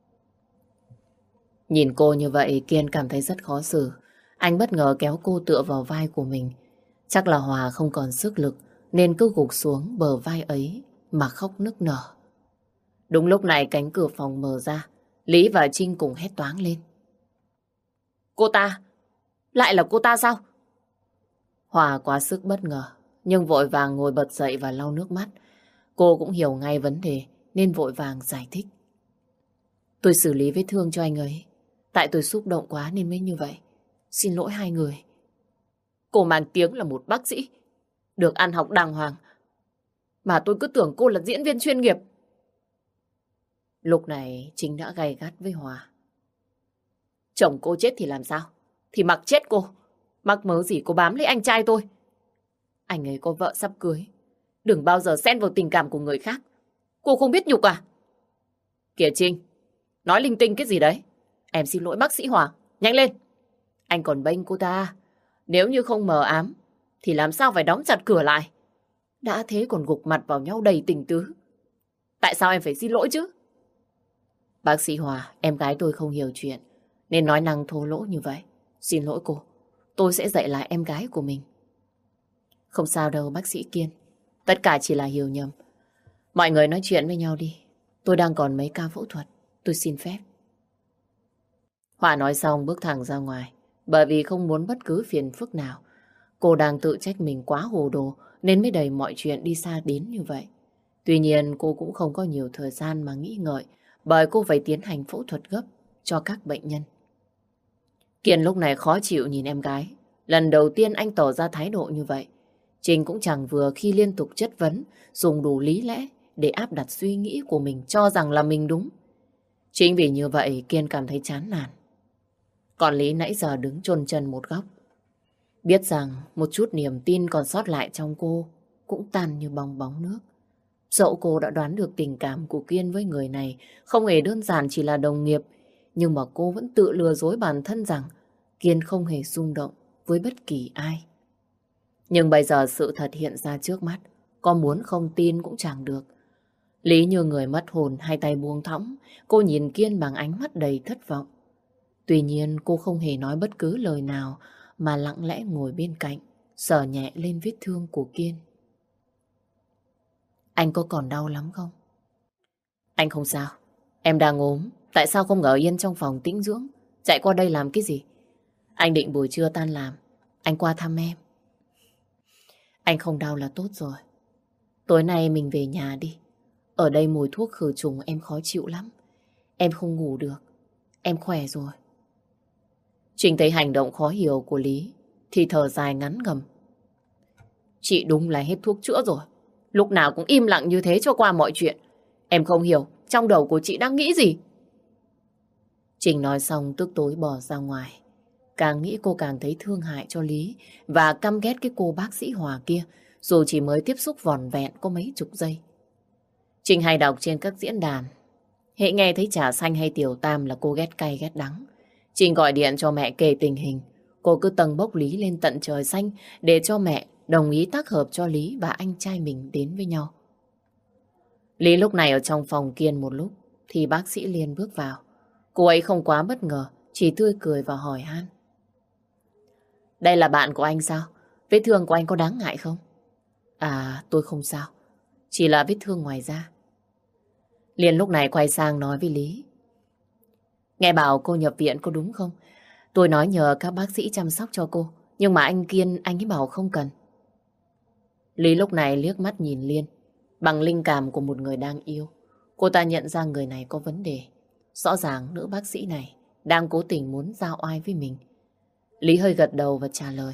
Nhìn cô như vậy, Kiên cảm thấy rất khó xử. Anh bất ngờ kéo cô tựa vào vai của mình. Chắc là Hòa không còn sức lực nên cứ gục xuống bờ vai ấy mà khóc nức nở. Đúng lúc này cánh cửa phòng mở ra, Lý và Trinh cùng hét toáng lên. Cô ta? Lại là cô ta sao? Hòa quá sức bất ngờ, nhưng vội vàng ngồi bật dậy và lau nước mắt. Cô cũng hiểu ngay vấn đề nên vội vàng giải thích. Tôi xử lý vết thương cho anh ấy. Tại tôi xúc động quá nên mới như vậy. Xin lỗi hai người. Cô mang tiếng là một bác sĩ, được ăn học đàng hoàng, mà tôi cứ tưởng cô là diễn viên chuyên nghiệp. Lúc này Trinh đã gay gắt với Hòa. Chồng cô chết thì làm sao? Thì mặc chết cô. Mắc mớ gì cô bám lấy anh trai tôi. Anh ấy có vợ sắp cưới. Đừng bao giờ xen vào tình cảm của người khác. Cô không biết nhục à? Kìa Trinh, nói linh tinh cái gì đấy? Em xin lỗi bác sĩ Hòa. Nhanh lên. Anh còn bênh cô ta. Nếu như không mờ ám thì làm sao phải đóng chặt cửa lại? Đã thế còn gục mặt vào nhau đầy tình tứ. Tại sao em phải xin lỗi chứ? Bác sĩ Hòa, em gái tôi không hiểu chuyện, nên nói năng thô lỗ như vậy. Xin lỗi cô, tôi sẽ dạy lại em gái của mình. Không sao đâu bác sĩ Kiên, tất cả chỉ là hiểu nhầm. Mọi người nói chuyện với nhau đi, tôi đang còn mấy ca phẫu thuật, tôi xin phép. Hòa nói xong bước thẳng ra ngoài, bởi vì không muốn bất cứ phiền phức nào. Cô đang tự trách mình quá hồ đồ nên mới đẩy mọi chuyện đi xa đến như vậy. Tuy nhiên cô cũng không có nhiều thời gian mà nghĩ ngợi, bởi cô phải tiến hành phẫu thuật gấp cho các bệnh nhân. Kiên lúc này khó chịu nhìn em gái. Lần đầu tiên anh tỏ ra thái độ như vậy. Trinh cũng chẳng vừa khi liên tục chất vấn, dùng đủ lý lẽ để áp đặt suy nghĩ của mình cho rằng là mình đúng. Chính vì như vậy Kiên cảm thấy chán nản. Còn Lý nãy giờ đứng chôn chân một góc. Biết rằng một chút niềm tin còn sót lại trong cô cũng tan như bong bóng nước. Dẫu cô đã đoán được tình cảm của Kiên với người này không hề đơn giản chỉ là đồng nghiệp, nhưng mà cô vẫn tự lừa dối bản thân rằng Kiên không hề rung động với bất kỳ ai. Nhưng bây giờ sự thật hiện ra trước mắt, có muốn không tin cũng chẳng được. Lý như người mất hồn, hai tay buông thõng, cô nhìn Kiên bằng ánh mắt đầy thất vọng. Tuy nhiên cô không hề nói bất cứ lời nào mà lặng lẽ ngồi bên cạnh, sờ nhẹ lên vết thương của Kiên. Anh có còn đau lắm không? Anh không sao. Em đang ốm. Tại sao không ở yên trong phòng tĩnh dưỡng? Chạy qua đây làm cái gì? Anh định buổi trưa tan làm anh qua thăm em. Anh không đau là tốt rồi. Tối nay mình về nhà đi. Ở đây mùi thuốc khử trùng em khó chịu lắm. Em không ngủ được. Em khỏe rồi. Trinh thấy hành động khó hiểu của Lý thì thở dài ngắn ngầm. Chị đúng là hết thuốc chữa rồi. Lúc nào cũng im lặng như thế cho qua mọi chuyện. Em không hiểu trong đầu của chị đang nghĩ gì. Trinh nói xong tức tối bỏ ra ngoài. Càng nghĩ cô càng thấy thương hại cho Lý và căm ghét cái cô bác sĩ Hòa kia, dù chỉ mới tiếp xúc vỏn vẹn có mấy chục giây. Trinh hay đọc trên các diễn đàn, hễ nghe thấy Trà Xanh hay Tiểu Tam là cô ghét cay ghét đắng. Trinh gọi điện cho mẹ kể tình hình. Cô cứ tâng bốc Lý lên tận trời xanh để cho mẹ đồng ý tác hợp cho Lý và anh trai mình đến với nhau. Lý lúc này ở trong phòng Kiên một lúc thì bác sĩ Liên bước vào. Cô ấy không quá bất ngờ, chỉ tươi cười và hỏi han. Đây là bạn của anh sao? Vết thương của anh có đáng ngại không? À, tôi không sao. Chỉ là vết thương ngoài da. Liên lúc này quay sang nói với Lý. Nghe bảo cô nhập viện có đúng không? Tôi nói nhờ các bác sĩ chăm sóc cho cô. Nhưng mà anh Kiên, anh ấy bảo không cần. Lý lúc này liếc mắt nhìn Liên. Bằng linh cảm của một người đang yêu, cô ta nhận ra người này có vấn đề. Rõ ràng nữ bác sĩ này đang cố tình muốn giao oai với mình. Lý hơi gật đầu và trả lời.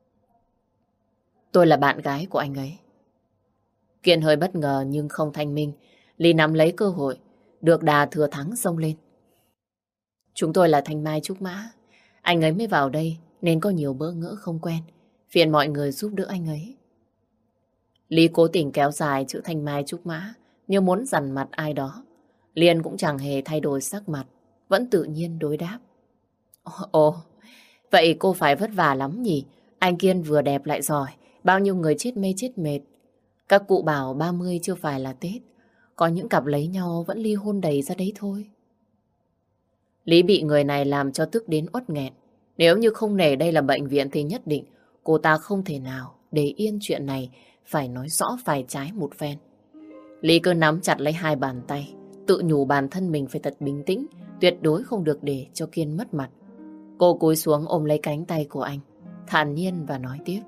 Tôi là bạn gái của anh ấy. Kiên hơi bất ngờ nhưng không thanh minh. Lý nắm lấy cơ hội, được đà thừa thắng xông lên. Chúng tôi là Thanh Mai Trúc Mã. Anh ấy mới vào đây nên có nhiều bỡ ngỡ không quen. Phiền mọi người giúp đỡ anh ấy. Lý cố tình kéo dài chữ Thanh Mai Trúc Mã như muốn dằn mặt ai đó. Liên cũng chẳng hề thay đổi sắc mặt, vẫn tự nhiên đối đáp. Ồ, vậy cô phải vất vả lắm nhỉ? Anh Kiên vừa đẹp lại giỏi, bao nhiêu người chết mê chết mệt. Các cụ bảo 30 chưa phải là Tết, có những cặp lấy nhau vẫn ly hôn đầy ra đấy thôi. Lý bị người này làm cho tức đến uất nghẹn. Nếu như không nể đây là bệnh viện thì nhất định cô ta không thể nào để yên chuyện này, phải nói rõ phải trái một phen. Lý cứ nắm chặt lấy hai bàn tay, tự nhủ bản thân mình phải thật bình tĩnh, tuyệt đối không được để cho Kiên mất mặt. Cô cúi xuống ôm lấy cánh tay của anh, thản nhiên và nói tiếp.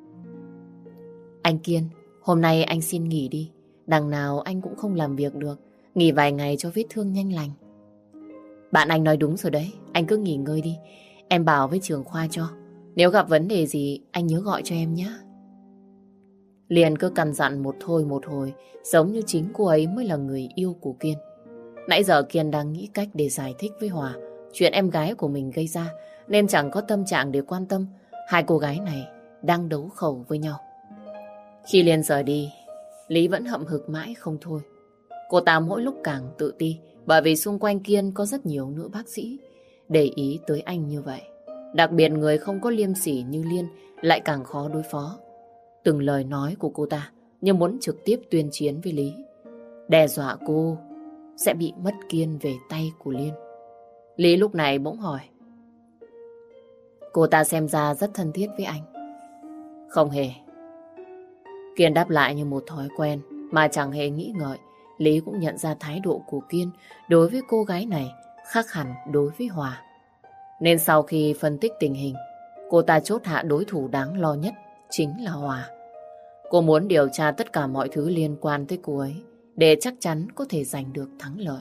Anh Kiên, hôm nay anh xin nghỉ đi. Đằng nào anh cũng không làm việc được. Nghỉ vài ngày cho vết thương nhanh lành. Bạn anh nói đúng rồi đấy. Anh cứ nghỉ ngơi đi. Em bảo với trưởng khoa cho. Nếu gặp vấn đề gì anh nhớ gọi cho em nhé. Liền cứ căn dặn một thôi một hồi, giống như chính cô ấy mới là người yêu của Kiên. Nãy giờ Kiên đang nghĩ cách để giải thích với Hòa chuyện em gái của mình gây ra, nên chẳng có tâm trạng để quan tâm hai cô gái này đang đấu khẩu với nhau. Khi Liên rời đi, Lý vẫn hậm hực mãi không thôi. Cô ta mỗi lúc càng tự ti, bởi vì xung quanh Kiên có rất nhiều nữ bác sĩ để ý tới anh như vậy. Đặc biệt người không có liêm sỉ như Liên lại càng khó đối phó. Từng lời nói của cô ta như muốn trực tiếp tuyên chiến với Lý, đe dọa cô sẽ bị mất Kiên về tay của Liên. Lý lúc này bỗng hỏi. Cô ta xem ra rất thân thiết với anh. Không hề. Kiên đáp lại như một thói quen mà chẳng hề nghĩ ngợi. Lý cũng nhận ra thái độ của Kiên đối với cô gái này khác hẳn đối với Hòa. Nên sau khi phân tích tình hình, cô ta chốt hạ đối thủ đáng lo nhất chính là Hòa. Cô muốn điều tra tất cả mọi thứ liên quan tới cô ấy để chắc chắn có thể giành được thắng lợi.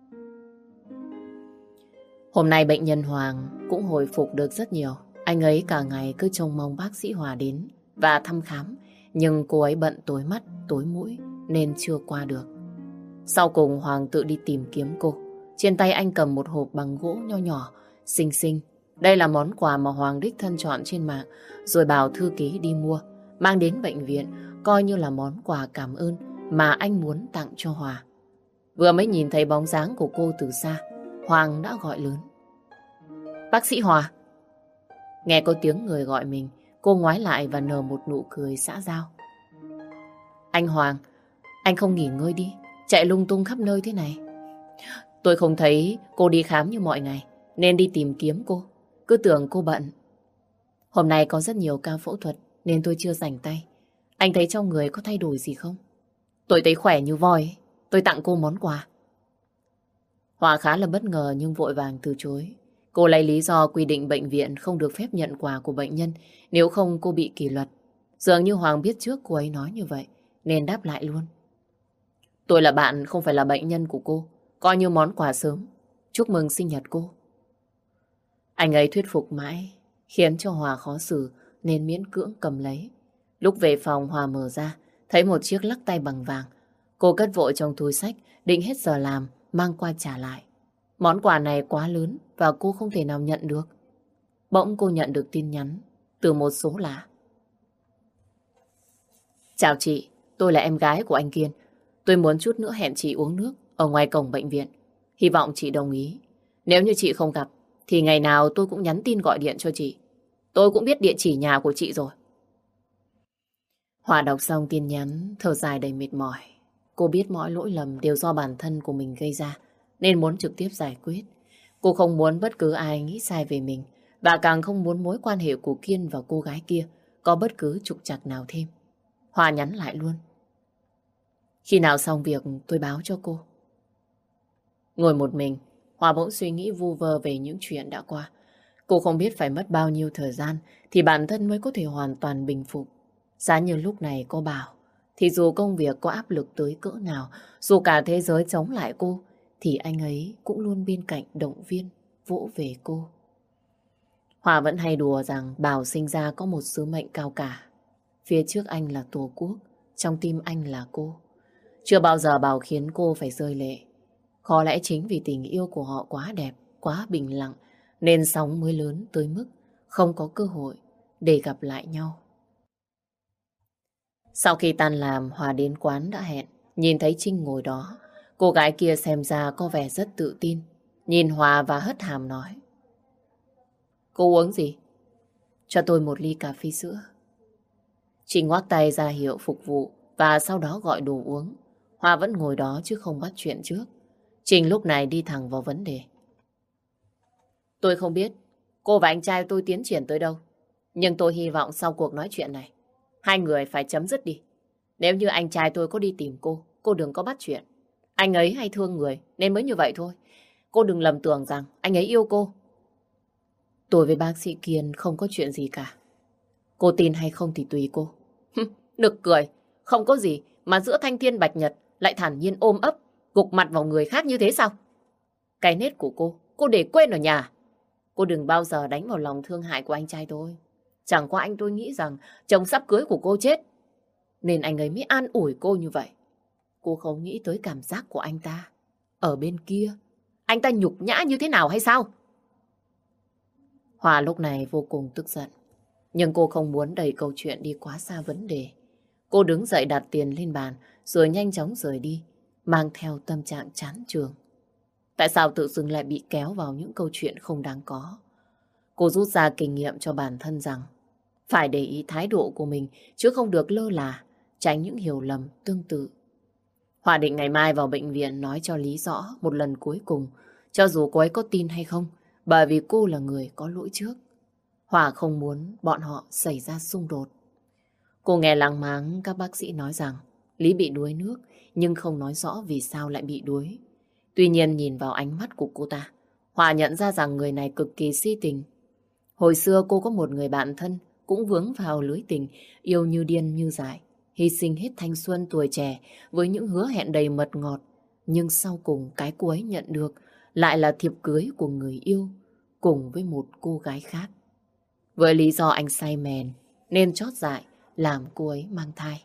Hôm nay bệnh nhân Hoàng cũng hồi phục được rất nhiều. Anh ấy cả ngày cứ trông mong bác sĩ Hòa đến và thăm khám, nhưng cô ấy bận tối mắt, tối mũi nên chưa qua được. Sau cùng Hoàng tự đi tìm kiếm cô. Trên tay anh cầm một hộp bằng gỗ nho nhỏ, xinh xinh. Đây là món quà mà Hoàng đích thân chọn trên mạng, rồi bảo thư ký đi mua, mang đến bệnh viện, coi như là món quà cảm ơn mà anh muốn tặng cho Hòa. Vừa mới nhìn thấy bóng dáng của cô từ xa, Hoàng đã gọi lớn. Bác sĩ Hòa. Nghe có tiếng người gọi mình, cô ngoái lại và nở một nụ cười xã giao. Anh Hoàng, anh không nghỉ ngơi đi, chạy lung tung khắp nơi thế này. Tôi không thấy cô đi khám như mọi ngày, nên đi tìm kiếm cô. Cứ tưởng cô bận. Hôm nay có rất nhiều ca phẫu thuật, nên tôi chưa rảnh tay. Anh thấy trong người có thay đổi gì không? Tôi thấy khỏe như voi ấy. Tôi tặng cô món quà. Hòa khá là bất ngờ nhưng vội vàng từ chối. Cô lấy lý do quy định bệnh viện không được phép nhận quà của bệnh nhân, nếu không cô bị kỷ luật. Dường như Hoàng biết trước cô ấy nói như vậy, nên đáp lại luôn. Tôi là bạn, không phải là bệnh nhân của cô. Coi như món quà sớm. Chúc mừng sinh nhật cô. Anh ấy thuyết phục mãi, khiến cho Hòa khó xử nên miễn cưỡng cầm lấy. Lúc về phòng Hòa mở ra, thấy một chiếc lắc tay bằng vàng. Cô cất vội trong túi xách, định hết giờ làm, mang qua trả lại. Món quà này quá lớn và cô không thể nào nhận được. Bỗng cô nhận được tin nhắn từ một số lạ. Chào chị, tôi là em gái của anh Kiên. Tôi muốn chút nữa hẹn chị uống nước ở ngoài cổng bệnh viện. Hy vọng chị đồng ý. Nếu như chị không gặp, thì ngày nào tôi cũng nhắn tin gọi điện cho chị. Tôi cũng biết địa chỉ nhà của chị rồi. Hòa đọc xong tin nhắn, thở dài đầy mệt mỏi. Cô biết mọi lỗi lầm đều do bản thân của mình gây ra, nên muốn trực tiếp giải quyết. Cô không muốn bất cứ ai nghĩ sai về mình, và càng không muốn mối quan hệ của Kiên và cô gái kia có bất cứ trục trặc nào thêm. Hòa nhắn lại luôn. Khi nào xong việc tôi báo cho cô. Ngồi một mình, Hòa bỗng suy nghĩ vu vơ về những chuyện đã qua. Cô không biết phải mất bao nhiêu thời gian thì bản thân mới có thể hoàn toàn bình phục. Giá như lúc này cô bảo, thì dù công việc có áp lực tới cỡ nào, dù cả thế giới chống lại cô, thì anh ấy cũng luôn bên cạnh động viên, vỗ về cô. Hòa vẫn hay đùa rằng Bảo sinh ra có một sứ mệnh cao cả. Phía trước anh là Tổ quốc, trong tim anh là cô. Chưa bao giờ Bảo khiến cô phải rơi lệ. Có lẽ chính vì tình yêu của họ quá đẹp, quá bình lặng, nên sóng mới lớn tới mức không có cơ hội để gặp lại nhau. Sau khi tan làm, Hòa đến quán đã hẹn, nhìn thấy Trinh ngồi đó. Cô gái kia xem ra có vẻ rất tự tin, nhìn Hòa và hất hàm nói. Cô uống gì? Cho tôi một ly cà phê sữa. Trinh ngoắc tay ra hiệu phục vụ và sau đó gọi đồ uống. Hòa vẫn ngồi đó chứ không bắt chuyện trước. Trinh lúc này đi thẳng vào vấn đề. Tôi không biết cô và anh trai tôi tiến triển tới đâu, nhưng tôi hy vọng sau cuộc nói chuyện này, hai người phải chấm dứt đi. Nếu như anh trai tôi có đi tìm cô đừng có bắt chuyện. Anh ấy hay thương người nên mới như vậy thôi. Cô đừng lầm tưởng rằng anh ấy yêu cô. Tôi với bác sĩ Kiên không có chuyện gì cả. Cô tin hay không thì tùy cô. Nực cười, không có gì mà giữa thanh thiên bạch nhật lại thản nhiên ôm ấp, gục mặt vào người khác như thế sao? Cái nết của cô để quên ở nhà. Cô đừng bao giờ đánh vào lòng thương hại của anh trai tôi. Chẳng qua anh tôi nghĩ rằng chồng sắp cưới của cô chết, nên anh ấy mới an ủi cô như vậy. Cô không nghĩ tới cảm giác của anh ta. Ở bên kia, anh ta nhục nhã như thế nào hay sao? Hòa lúc này vô cùng tức giận. Nhưng cô không muốn đẩy câu chuyện đi quá xa vấn đề. Cô đứng dậy đặt tiền lên bàn, rồi nhanh chóng rời đi, mang theo tâm trạng chán chường. Tại sao tự dưng lại bị kéo vào những câu chuyện không đáng có? Cô rút ra kinh nghiệm cho bản thân rằng phải để ý thái độ của mình chứ không được lơ là, tránh những hiểu lầm tương tự. Hòa định ngày mai vào bệnh viện nói cho Lý rõ một lần cuối cùng, cho dù cô ấy có tin hay không, bởi vì cô là người có lỗi trước. Hòa không muốn bọn họ xảy ra xung đột. Cô nghe láng máng các bác sĩ nói rằng Lý bị đuối nước, nhưng không nói rõ vì sao lại bị đuối. Tuy nhiên nhìn vào ánh mắt của cô ta, Hòa nhận ra rằng người này cực kỳ si tình. Hồi xưa cô có một người bạn thân cũng vướng vào lưới tình, yêu như điên như dại, hy sinh hết thanh xuân tuổi trẻ với những hứa hẹn đầy mật ngọt. Nhưng sau cùng cái cô ấy nhận được lại là thiệp cưới của người yêu cùng với một cô gái khác. Với lý do anh say mèn nên chót dại làm cô ấy mang thai.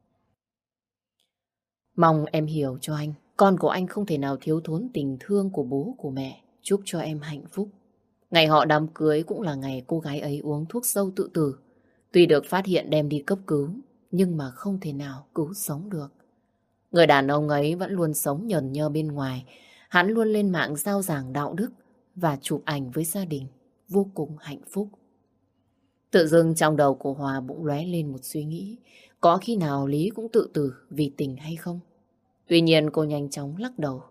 Mong em hiểu cho anh. Con của anh không thể nào thiếu thốn tình thương của bố của mẹ. Chúc cho em hạnh phúc. Ngày họ đám cưới cũng là ngày cô gái ấy uống thuốc sâu tự tử. Tuy được phát hiện đem đi cấp cứu, nhưng mà không thể nào cứu sống được. Người đàn ông ấy vẫn luôn sống nhờn nhơ bên ngoài. Hắn luôn lên mạng rao giảng đạo đức và chụp ảnh với gia đình. Vô cùng hạnh phúc. Tự dưng trong đầu của Hòa bỗng lóe lên một suy nghĩ. Có khi nào Lý cũng tự tử vì tình hay không? Tuy nhiên cô nhanh chóng lắc đầu.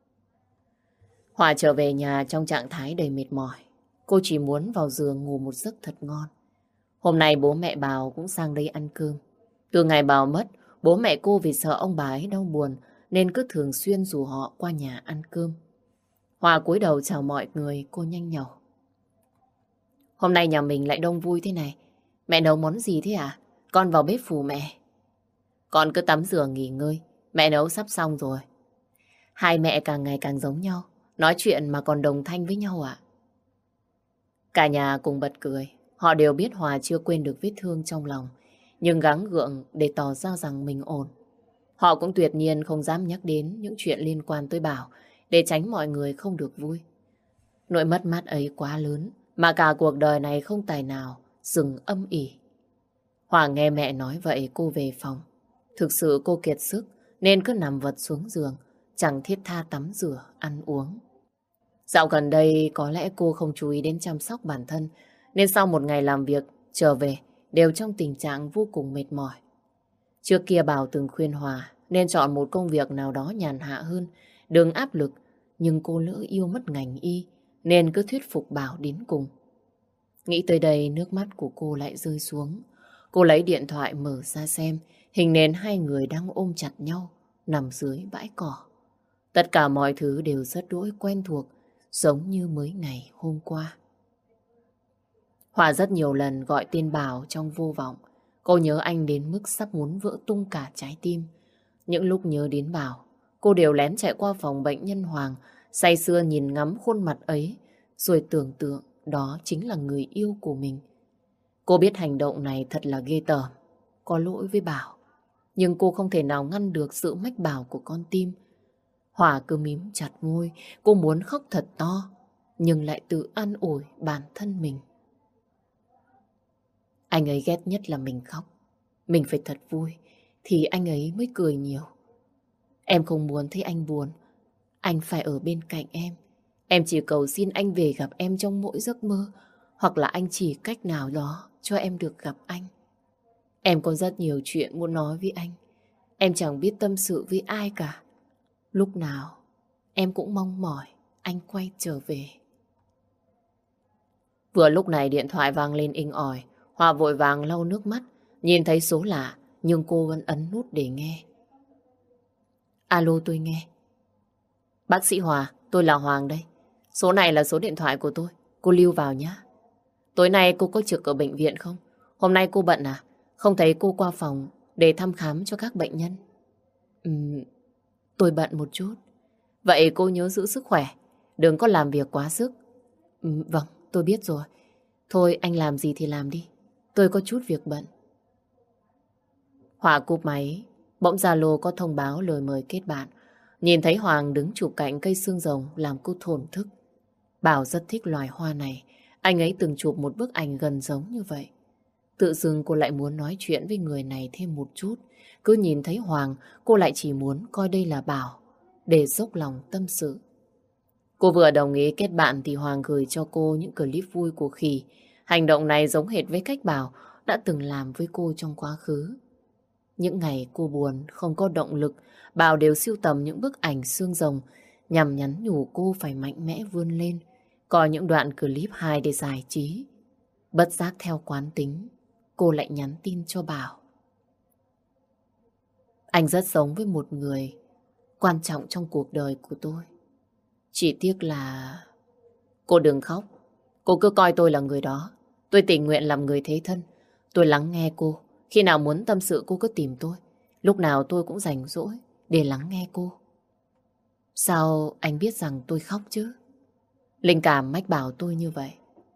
Hòa trở về nhà trong trạng thái đầy mệt mỏi. Cô chỉ muốn vào giường ngủ một giấc thật ngon. Hôm nay bố mẹ Bảo cũng sang đây ăn cơm. Từ ngày Bảo mất, bố mẹ cô vì sợ ông bà ấy đau buồn nên cứ thường xuyên rủ họ qua nhà ăn cơm. Hòa cúi đầu chào mọi người, cô nhanh nhẩu. Hôm nay nhà mình lại đông vui thế này. Mẹ nấu món gì thế à? Con vào bếp phụ mẹ. Con cứ tắm rửa nghỉ ngơi. Mẹ nấu sắp xong rồi. Hai mẹ càng ngày càng giống nhau. Nói chuyện mà còn đồng thanh với nhau ạ. Cả nhà cùng bật cười. Họ đều biết Hòa chưa quên được vết thương trong lòng, nhưng gắng gượng để tỏ ra rằng mình ổn. Họ cũng tuyệt nhiên không dám nhắc đến những chuyện liên quan tới Bảo để tránh mọi người không được vui. Nỗi mất mát ấy quá lớn mà cả cuộc đời này không tài nào dừng âm ỉ. Hòa nghe mẹ nói vậy cô về phòng. Thực sự cô kiệt sức nên cứ nằm vật xuống giường, chẳng thiết tha tắm rửa, ăn uống. Dạo gần đây có lẽ cô không chú ý đến chăm sóc bản thân, nên sau một ngày làm việc trở về đều trong tình trạng vô cùng mệt mỏi. Trước kia Bảo từng khuyên Hòa nên chọn một công việc nào đó nhàn hạ hơn, đừng áp lực, nhưng cô lỡ yêu mất ngành y nên cứ thuyết phục Bảo đến cùng. Nghĩ tới đây nước mắt của cô lại rơi xuống. Cô lấy điện thoại mở ra xem hình nền hai người đang ôm chặt nhau nằm dưới bãi cỏ. Tất cả mọi thứ đều rất đỗi quen thuộc, giống như mới ngày hôm qua. Hòa rất nhiều lần gọi tên Bảo trong vô vọng. Cô nhớ anh đến mức sắp muốn vỡ tung cả trái tim. Những lúc nhớ đến Bảo, cô đều lén chạy qua phòng bệnh nhân Hoàng, say sưa nhìn ngắm khuôn mặt ấy, rồi tưởng tượng đó chính là người yêu của mình. Cô biết hành động này thật là ghê tởm, có lỗi với Bảo. Nhưng cô không thể nào ngăn được sự mách bảo của con tim. Hòa cứ mím chặt môi, cô muốn khóc thật to, nhưng lại tự an ủi bản thân mình. Anh ấy ghét nhất là mình khóc. Mình phải thật vui, thì anh ấy mới cười nhiều. Em không muốn thấy anh buồn. Anh phải ở bên cạnh em. Em chỉ cầu xin anh về gặp em trong mỗi giấc mơ, hoặc là anh chỉ cách nào đó cho em được gặp anh. Em có rất nhiều chuyện muốn nói với anh. Em chẳng biết tâm sự với ai cả. Lúc nào em cũng mong mỏi anh quay trở về. Vừa lúc này điện thoại vang lên inh ỏi. Hòa vội vàng lau nước mắt. Nhìn thấy số lạ nhưng cô vẫn ấn nút để nghe. Alo, tôi nghe. Bác sĩ Hòa, tôi là Hoàng đây. Số này là số điện thoại của tôi. Cô lưu vào nhé. Tối nay cô có trực ở bệnh viện không? Hôm nay cô bận à? Không thấy cô qua phòng để thăm khám cho các bệnh nhân. Tôi bận một chút. Vậy cô nhớ giữ sức khỏe, đừng có làm việc quá sức. Vâng, tôi biết rồi. Thôi anh làm gì thì làm đi. Tôi có chút việc bận. Hòa cúp máy. Bỗng Zalo có thông báo lời mời kết bạn. Nhìn thấy Hoàng đứng chụp cạnh cây xương rồng làm cô thổn thức. Bảo rất thích loài hoa này. Anh ấy từng chụp một bức ảnh gần giống như vậy. Tự dưng cô lại muốn nói chuyện với người này thêm một chút. Cứ nhìn thấy Hoàng, cô lại chỉ muốn coi đây là Bảo, để dốc lòng tâm sự. Cô vừa đồng ý kết bạn thì Hoàng gửi cho cô những clip vui của khỉ. Hành động này giống hệt với cách Bảo đã từng làm với cô trong quá khứ. Những ngày cô buồn, không có động lực, Bảo đều sưu tầm những bức ảnh xương rồng nhằm nhắn nhủ cô phải mạnh mẽ vươn lên, coi những đoạn clip hài để giải trí. Bất giác theo quán tính, cô lại nhắn tin cho Bảo. Anh rất giống với một người quan trọng trong cuộc đời của tôi. Chỉ tiếc là... Cô đừng khóc. Cô cứ coi tôi là người đó. Tôi tình nguyện làm người thế thân. Tôi lắng nghe cô. Khi nào muốn tâm sự cô cứ tìm tôi. Lúc nào tôi cũng rảnh rỗi để lắng nghe cô. Sao anh biết rằng tôi khóc chứ? Linh cảm mách bảo tôi như vậy.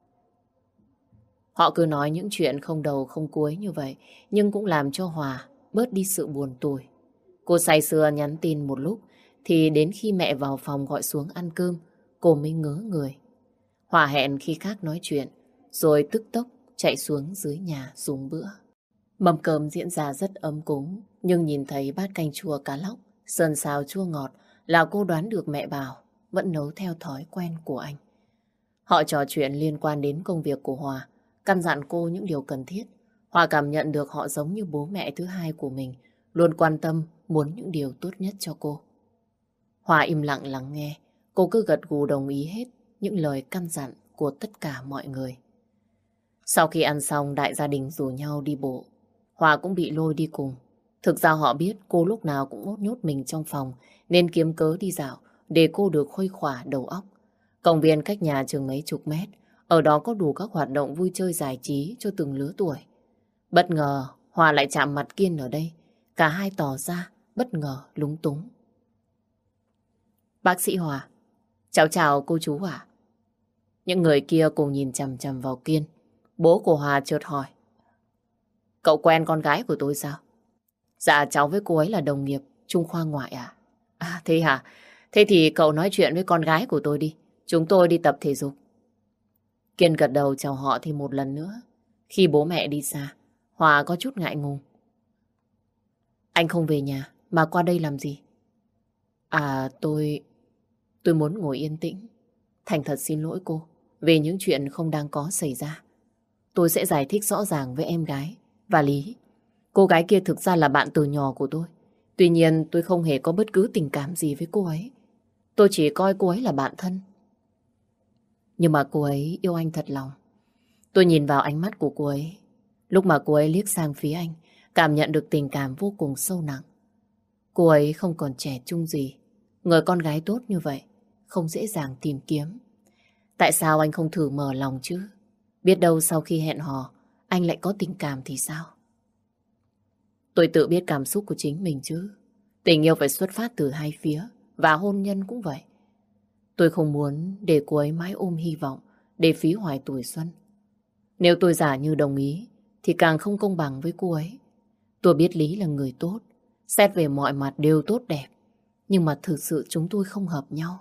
Họ cứ nói những chuyện không đầu không cuối như vậy, nhưng cũng làm cho Hòa bớt đi sự buồn tủi. Cô say sưa nhắn tin một lúc, thì đến khi mẹ vào phòng gọi xuống ăn cơm, cô mới ngớ người. Hòa hẹn khi khác nói chuyện, rồi tức tốc chạy xuống dưới nhà dùng bữa. Mâm cơm diễn ra rất ấm cúng, nhưng nhìn thấy bát canh chua cá lóc, sườn xào chua ngọt là cô đoán được mẹ Bảo vẫn nấu theo thói quen của anh. Họ trò chuyện liên quan đến công việc của Hòa, căn dặn cô những điều cần thiết. Hòa cảm nhận được họ giống như bố mẹ thứ hai của mình, luôn quan tâm, muốn những điều tốt nhất cho cô. Hòa im lặng lắng nghe, cô cứ gật gù đồng ý hết những lời căn dặn của tất cả mọi người. Sau khi ăn xong, đại gia đình rủ nhau đi bộ. Hòa cũng bị lôi đi cùng. Thực ra họ biết cô lúc nào cũng nhốt mình trong phòng, nên kiếm cớ đi dạo để cô được khuây khỏa đầu óc. Công viên cách nhà chừng mấy chục mét, ở đó có đủ các hoạt động vui chơi giải trí cho từng lứa tuổi. Bất ngờ, Hòa lại chạm mặt Kiên ở đây. Cả hai tỏ ra bất ngờ, lúng túng. Bác sĩ Hòa, cháu chào cô chú ạ. Những người kia cùng nhìn chằm chằm vào Kiên. Bố của Hòa chợt hỏi. Cậu quen con gái của tôi sao? Dạ cháu với cô ấy là đồng nghiệp, chung khoa ngoại à? À thế hả? Thế thì cậu nói chuyện với con gái của tôi đi. Chúng tôi đi tập thể dục. Kiên gật đầu chào họ thêm một lần nữa. Khi bố mẹ đi xa, Hòa có chút ngại ngùng. Anh không về nhà, mà qua đây làm gì? À tôi muốn ngồi yên tĩnh. Thành thật xin lỗi cô về những chuyện không đáng có xảy ra. Tôi sẽ giải thích rõ ràng với em gái và Lý. Cô gái kia thực ra là bạn từ nhỏ của tôi. Tuy nhiên tôi không hề có bất cứ tình cảm gì với cô ấy. Tôi chỉ coi cô ấy là bạn thân. Nhưng mà cô ấy yêu anh thật lòng. Tôi nhìn vào ánh mắt của cô ấy. Lúc mà cô ấy liếc sang phía anh, cảm nhận được tình cảm vô cùng sâu nặng. Cô ấy không còn trẻ trung gì. Người con gái tốt như vậy không dễ dàng tìm kiếm. Tại sao anh không thử mở lòng chứ? Biết đâu sau khi hẹn hò anh lại có tình cảm thì sao? Tôi tự biết cảm xúc của chính mình chứ. Tình yêu phải xuất phát từ hai phía. Và hôn nhân cũng vậy. Tôi không muốn để cô ấy mãi ôm hy vọng để phí hoài tuổi xuân. Nếu tôi giả như đồng ý thì càng không công bằng với cô ấy. Tôi biết Lý là người tốt, xét về mọi mặt đều tốt đẹp. Nhưng mà thực sự chúng tôi không hợp nhau.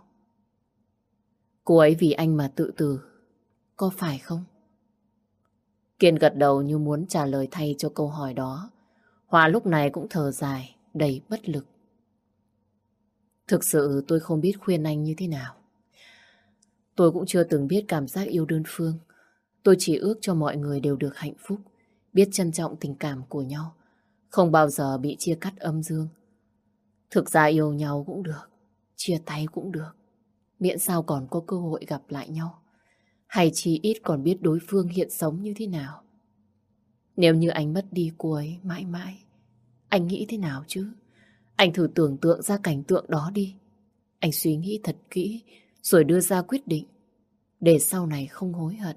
Cô ấy vì anh mà tự tử, có phải không? Kiên gật đầu như muốn trả lời thay cho câu hỏi đó. Hòa lúc này cũng thở dài, đầy bất lực. Thực sự tôi không biết khuyên anh như thế nào. Tôi cũng chưa từng biết cảm giác yêu đơn phương. Tôi chỉ ước cho mọi người đều được hạnh phúc, biết trân trọng tình cảm của nhau, không bao giờ bị chia cắt âm dương. Thực ra yêu nhau cũng được, chia tay cũng được, miễn sao còn có cơ hội gặp lại nhau. Hay chỉ ít còn biết đối phương hiện sống như thế nào. Nếu như anh mất đi cô ấy mãi mãi, anh nghĩ thế nào chứ? Anh thử tưởng tượng ra cảnh tượng đó đi. Anh suy nghĩ thật kỹ rồi đưa ra quyết định để sau này không hối hận.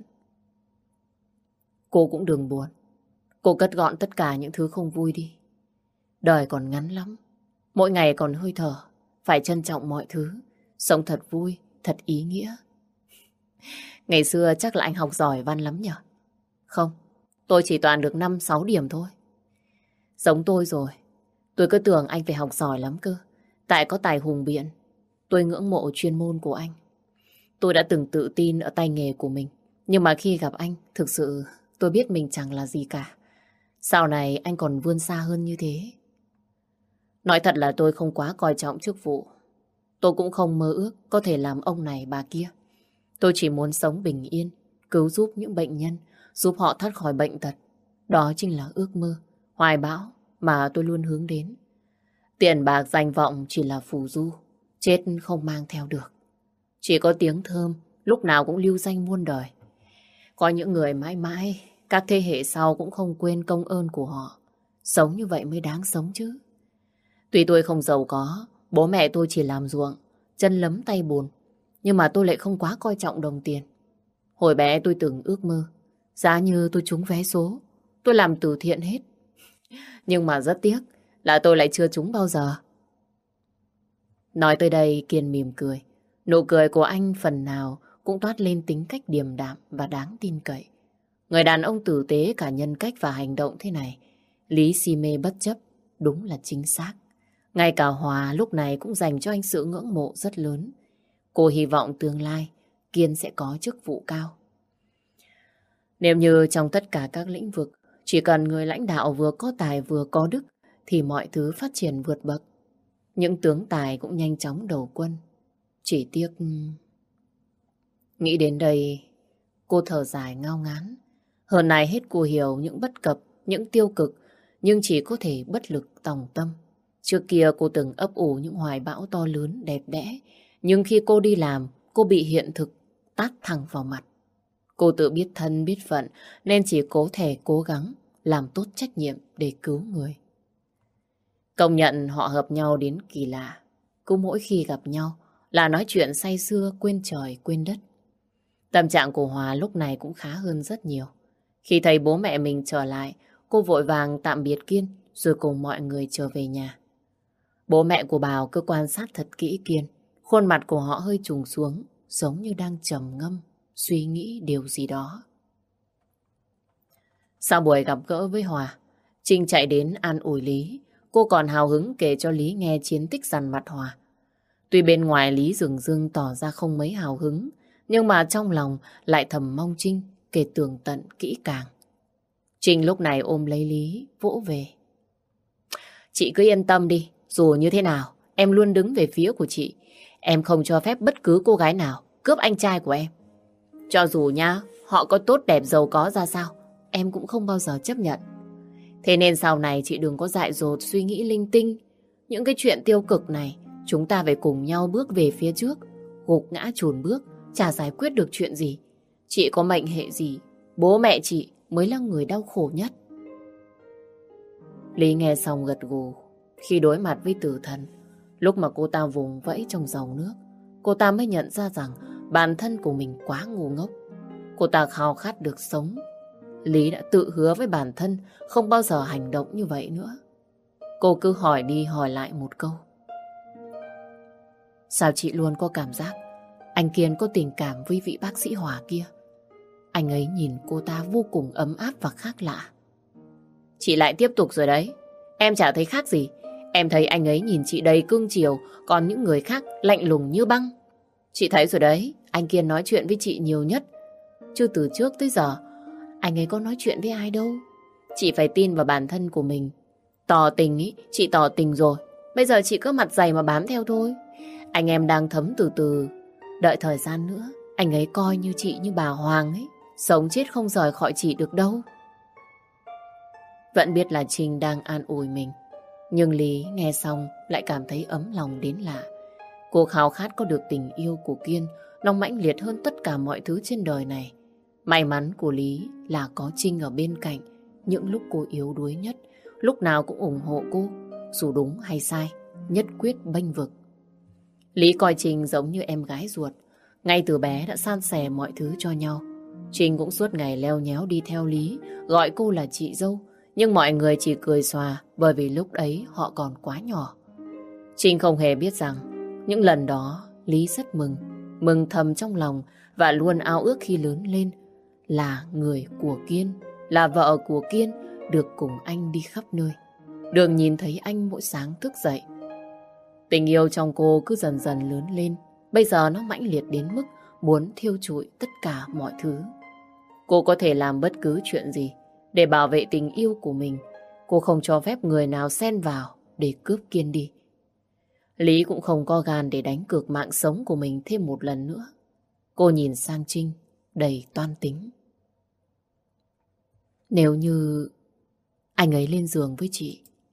Cô cũng đừng buồn. Cô cất gọn tất cả những thứ không vui đi. Đời còn ngắn lắm. Mỗi ngày còn hơi thở. Phải trân trọng mọi thứ. Sống thật vui, thật ý nghĩa. Ngày xưa chắc là anh học giỏi văn lắm nhỉ? Không, tôi chỉ toàn được 5-6 điểm thôi. Giống tôi rồi. Tôi cứ tưởng anh phải học giỏi lắm cơ. Tại có tài hùng biện. Tôi ngưỡng mộ chuyên môn của anh. Tôi đã từng tự tin ở tay nghề của mình. Nhưng mà khi gặp anh, thực sự tôi biết mình chẳng là gì cả. Sau này anh còn vươn xa hơn như thế. Nói thật là tôi không quá coi trọng chức vụ. Tôi cũng không mơ ước có thể làm ông này bà kia. Tôi chỉ muốn sống bình yên, cứu giúp những bệnh nhân, giúp họ thoát khỏi bệnh tật. Đó chính là ước mơ, hoài bão mà tôi luôn hướng đến. Tiền bạc danh vọng chỉ là phù du, chết không mang theo được. Chỉ có tiếng thơm, lúc nào cũng lưu danh muôn đời. Có những người mãi mãi, các thế hệ sau cũng không quên công ơn của họ. Sống như vậy mới đáng sống chứ. Tuy tôi không giàu có, bố mẹ tôi chỉ làm ruộng, chân lấm tay bùn. Nhưng mà tôi lại không quá coi trọng đồng tiền. Hồi bé tôi từng ước mơ, giá như tôi trúng vé số, tôi làm từ thiện hết. Nhưng mà rất tiếc là tôi lại chưa trúng bao giờ. Nói tới đây Kiên mỉm cười. Nụ cười của anh phần nào cũng toát lên tính cách điềm đạm và đáng tin cậy. Người đàn ông tử tế cả nhân cách và hành động thế này, Lý si mê bất chấp, đúng là chính xác. Ngay cả Hòa lúc này cũng dành cho anh sự ngưỡng mộ rất lớn. Cô hy vọng tương lai Kiên sẽ có chức vụ cao. Nếu như trong tất cả các lĩnh vực, chỉ cần người lãnh đạo vừa có tài vừa có đức thì mọi thứ phát triển vượt bậc. Những tướng tài cũng nhanh chóng đầu quân. Chỉ tiếc... Nghĩ đến đây, cô thở dài ngao ngán. Hơn này hết cô hiểu những bất cập, những tiêu cực, nhưng chỉ có thể bất lực tòng tâm. Trước kia cô từng ấp ủ những hoài bão to lớn, đẹp đẽ. Nhưng khi cô đi làm, cô bị hiện thực tát thẳng vào mặt. Cô tự biết thân biết phận nên chỉ có thể cố gắng làm tốt trách nhiệm để cứu người. Công nhận họ hợp nhau đến kỳ lạ. Cứ mỗi khi gặp nhau là nói chuyện say sưa quên trời quên đất. Tâm trạng của Hòa lúc này cũng khá hơn rất nhiều. Khi thấy bố mẹ mình trở lại, cô vội vàng tạm biệt Kiên rồi cùng mọi người trở về nhà. Bố mẹ của Bảo cứ quan sát thật kỹ Kiên. Khuôn mặt của họ hơi trùng xuống, giống như đang trầm ngâm, suy nghĩ điều gì đó. Sau buổi gặp gỡ với Hòa, Trinh chạy đến an ủi Lý. Cô còn hào hứng kể cho Lý nghe chiến tích dằn mặt Hòa. Tuy bên ngoài Lý dửng dưng tỏ ra không mấy hào hứng, nhưng mà trong lòng lại thầm mong Trinh kể tường tận kỹ càng. Trinh lúc này ôm lấy Lý, vỗ về. Chị cứ yên tâm đi, dù như thế nào, em luôn đứng về phía của chị. Em không cho phép bất cứ cô gái nào cướp anh trai của em. Cho dù nha, họ có tốt đẹp giàu có ra sao, em cũng không bao giờ chấp nhận. Thế nên sau này chị đừng có dại dột suy nghĩ linh tinh. Những cái chuyện tiêu cực này, chúng ta phải cùng nhau bước về phía trước. Gục ngã chùn bước, chả giải quyết được chuyện gì. Chị có mệnh hệ gì, bố mẹ chị mới là người đau khổ nhất. Lý nghe xong gật gù. Khi đối mặt với tử thần, lúc mà cô ta vùng vẫy trong dòng nước, cô ta mới nhận ra rằng bản thân của mình quá ngu ngốc. Cô ta khao khát được sống. Lý đã tự hứa với bản thân không bao giờ hành động như vậy nữa. Cô cứ hỏi đi hỏi lại một câu. Sao chị luôn có cảm giác anh Kiên có tình cảm với vị bác sĩ Hòa kia? Anh ấy nhìn cô ta vô cùng ấm áp và khác lạ. Chị lại tiếp tục rồi đấy. Em chả thấy khác gì. Em thấy anh ấy nhìn chị đầy cưng chiều, còn những người khác lạnh lùng như băng. Chị thấy rồi đấy, anh Kiên nói chuyện với chị nhiều nhất. Chứ từ trước tới giờ, anh ấy có nói chuyện với ai đâu. Chị phải tin vào bản thân của mình. Tỏ tình ý, chị tỏ tình rồi. Bây giờ chị cứ mặt dày mà bám theo thôi. Anh em đang thấm từ từ. Đợi thời gian nữa, anh ấy coi như chị như bà Hoàng ấy. Sống chết không rời khỏi chị được đâu. Vẫn biết là Trinh đang an ủi mình. Nhưng Lý nghe xong lại cảm thấy ấm lòng đến lạ. Cô khao khát có được tình yêu của Kiên. Nó mãnh liệt hơn tất cả mọi thứ trên đời này. May mắn của Lý là có Trinh ở bên cạnh. Những lúc cô yếu đuối nhất, lúc nào cũng ủng hộ cô. Dù đúng hay sai, nhất quyết bênh vực. Lý coi Trinh giống như em gái ruột. Ngay từ bé đã san sẻ mọi thứ cho nhau. Trinh cũng suốt ngày leo nhéo đi theo Lý, gọi cô là chị dâu. Nhưng mọi người chỉ cười xòa bởi vì lúc ấy họ còn quá nhỏ. Trinh không hề biết rằng những lần đó Lý rất mừng thầm trong lòng và luôn ao ước khi lớn lên là người của Kiên, là vợ của Kiên, được cùng anh đi khắp nơi, được nhìn thấy anh mỗi sáng thức dậy. Tình yêu trong cô cứ dần dần lớn lên, bây giờ nó mãnh liệt đến mức muốn thiêu trụi tất cả mọi thứ. Cô có thể làm bất cứ chuyện gì để bảo vệ tình yêu của mình. Cô không cho phép người nào xen vào để cướp Kiên đi. Lý cũng không có gan để đánh cược mạng sống của mình thêm một lần nữa. Cô nhìn sang Trinh đầy toan tính. Nếu như anh ấy lên giường với chị,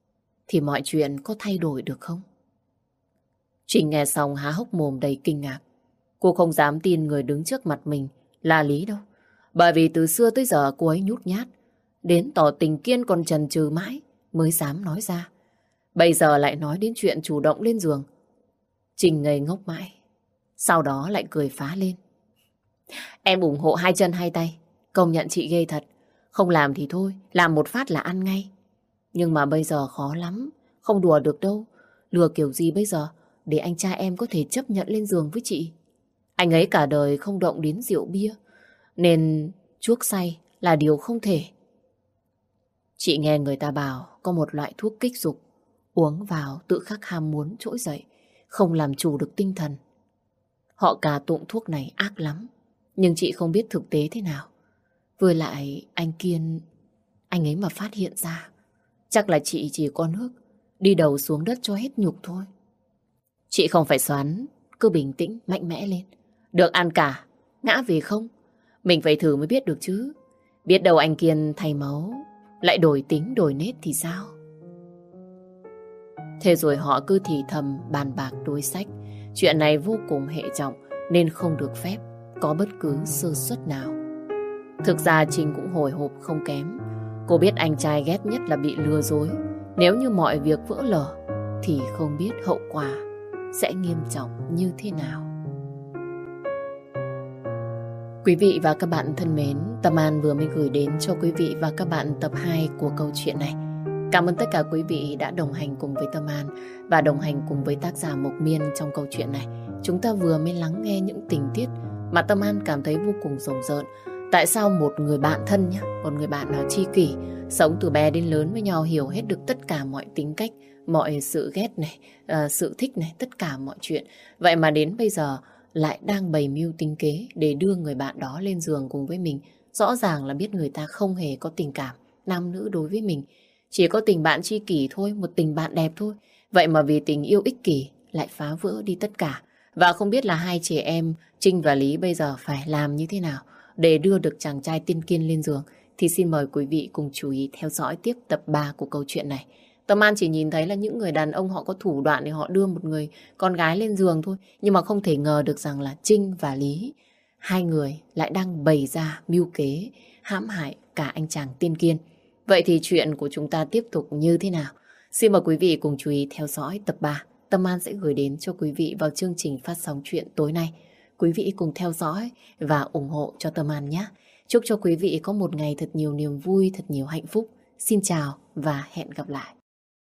thì mọi chuyện có thay đổi được không? Trinh nghe xong há hốc mồm đầy kinh ngạc. Cô không dám tin người đứng trước mặt mình là Lý đâu. Bởi vì từ xưa tới giờ cô ấy nhút nhát, đến tỏ tình Kiên còn chần chừ mãi mới dám nói ra. Bây giờ lại nói đến chuyện chủ động lên giường. Trinh ngây ngốc mãi, sau đó lại cười phá lên. Em ủng hộ hai chân hai tay, công nhận chị ghê thật. Không làm thì thôi, làm một phát là ăn ngay. Nhưng mà bây giờ khó lắm, không đùa được đâu. Lừa kiểu gì bây giờ để anh trai em có thể chấp nhận lên giường với chị? Anh ấy cả đời không động đến rượu bia, nên chuốc say là điều không thể. Chị nghe người ta bảo có một loại thuốc kích dục, uống vào tự khắc ham muốn trỗi dậy, không làm chủ được tinh thần. Họ cà tụng thuốc này ác lắm, nhưng chị không biết thực tế thế nào. Với lại anh Kiên, anh ấy mà phát hiện ra, chắc là chị chỉ có nước đi đầu xuống đất cho hết nhục thôi. Chị không phải xoắn, cứ bình tĩnh, mạnh mẽ lên. Được ăn cả, ngã về không? Mình phải thử mới biết được chứ. Biết đâu anh Kiên thay máu, lại đổi tính đổi nết thì sao? Thế rồi họ cứ thì thầm bàn bạc đối sách. Chuyện này vô cùng hệ trọng nên không được phép có bất cứ sơ suất nào. Thực ra Trinh cũng hồi hộp không kém. Cô biết anh trai ghét nhất là bị lừa dối. Nếu như mọi việc vỡ lở thì không biết hậu quả sẽ nghiêm trọng như thế nào. Quý vị và các bạn thân mến, Tâm An vừa mới gửi đến cho quý vị và các bạn tập 2 của câu chuyện này. Cảm ơn tất cả quý vị đã đồng hành cùng với Tâm An và đồng hành cùng với tác giả Mộc Miên trong câu chuyện này. Chúng ta vừa mới lắng nghe những tình tiết mà Tâm An cảm thấy vô cùng rùng rợn. Tại sao một người bạn thân nhá, một người bạn tri kỷ, sống từ bé đến lớn với nhau, hiểu hết được tất cả mọi tính cách, mọi sự ghét này, sự thích này, tất cả mọi chuyện. Vậy mà đến bây giờ lại đang bày mưu tính kế để đưa người bạn đó lên giường cùng với mình. Rõ ràng là biết người ta không hề có tình cảm nam nữ đối với mình. Chỉ có tình bạn tri kỷ thôi, một tình bạn đẹp thôi. Vậy mà vì tình yêu ích kỷ lại phá vỡ đi tất cả. Và không biết là hai chị em Trinh và Lý bây giờ phải làm như thế nào để đưa được chàng trai tiên kiên lên giường. Thì xin mời quý vị cùng chú ý theo dõi tiếp tập 3 của câu chuyện này. Tâm An chỉ nhìn thấy là những người đàn ông họ có thủ đoạn để họ đưa một người con gái lên giường thôi. Nhưng mà không thể ngờ được rằng là Trinh và Lý, hai người lại đang bày ra mưu kế hãm hại cả anh chàng tiên kiên. Vậy thì chuyện của chúng ta tiếp tục như thế nào? Xin mời quý vị cùng chú ý theo dõi tập 3. Tâm An sẽ gửi đến cho quý vị vào chương trình phát sóng chuyện tối nay. Quý vị cùng theo dõi và ủng hộ cho Tâm An nhé. Chúc cho quý vị có một ngày thật nhiều niềm vui, thật nhiều hạnh phúc. Xin chào và hẹn gặp lại.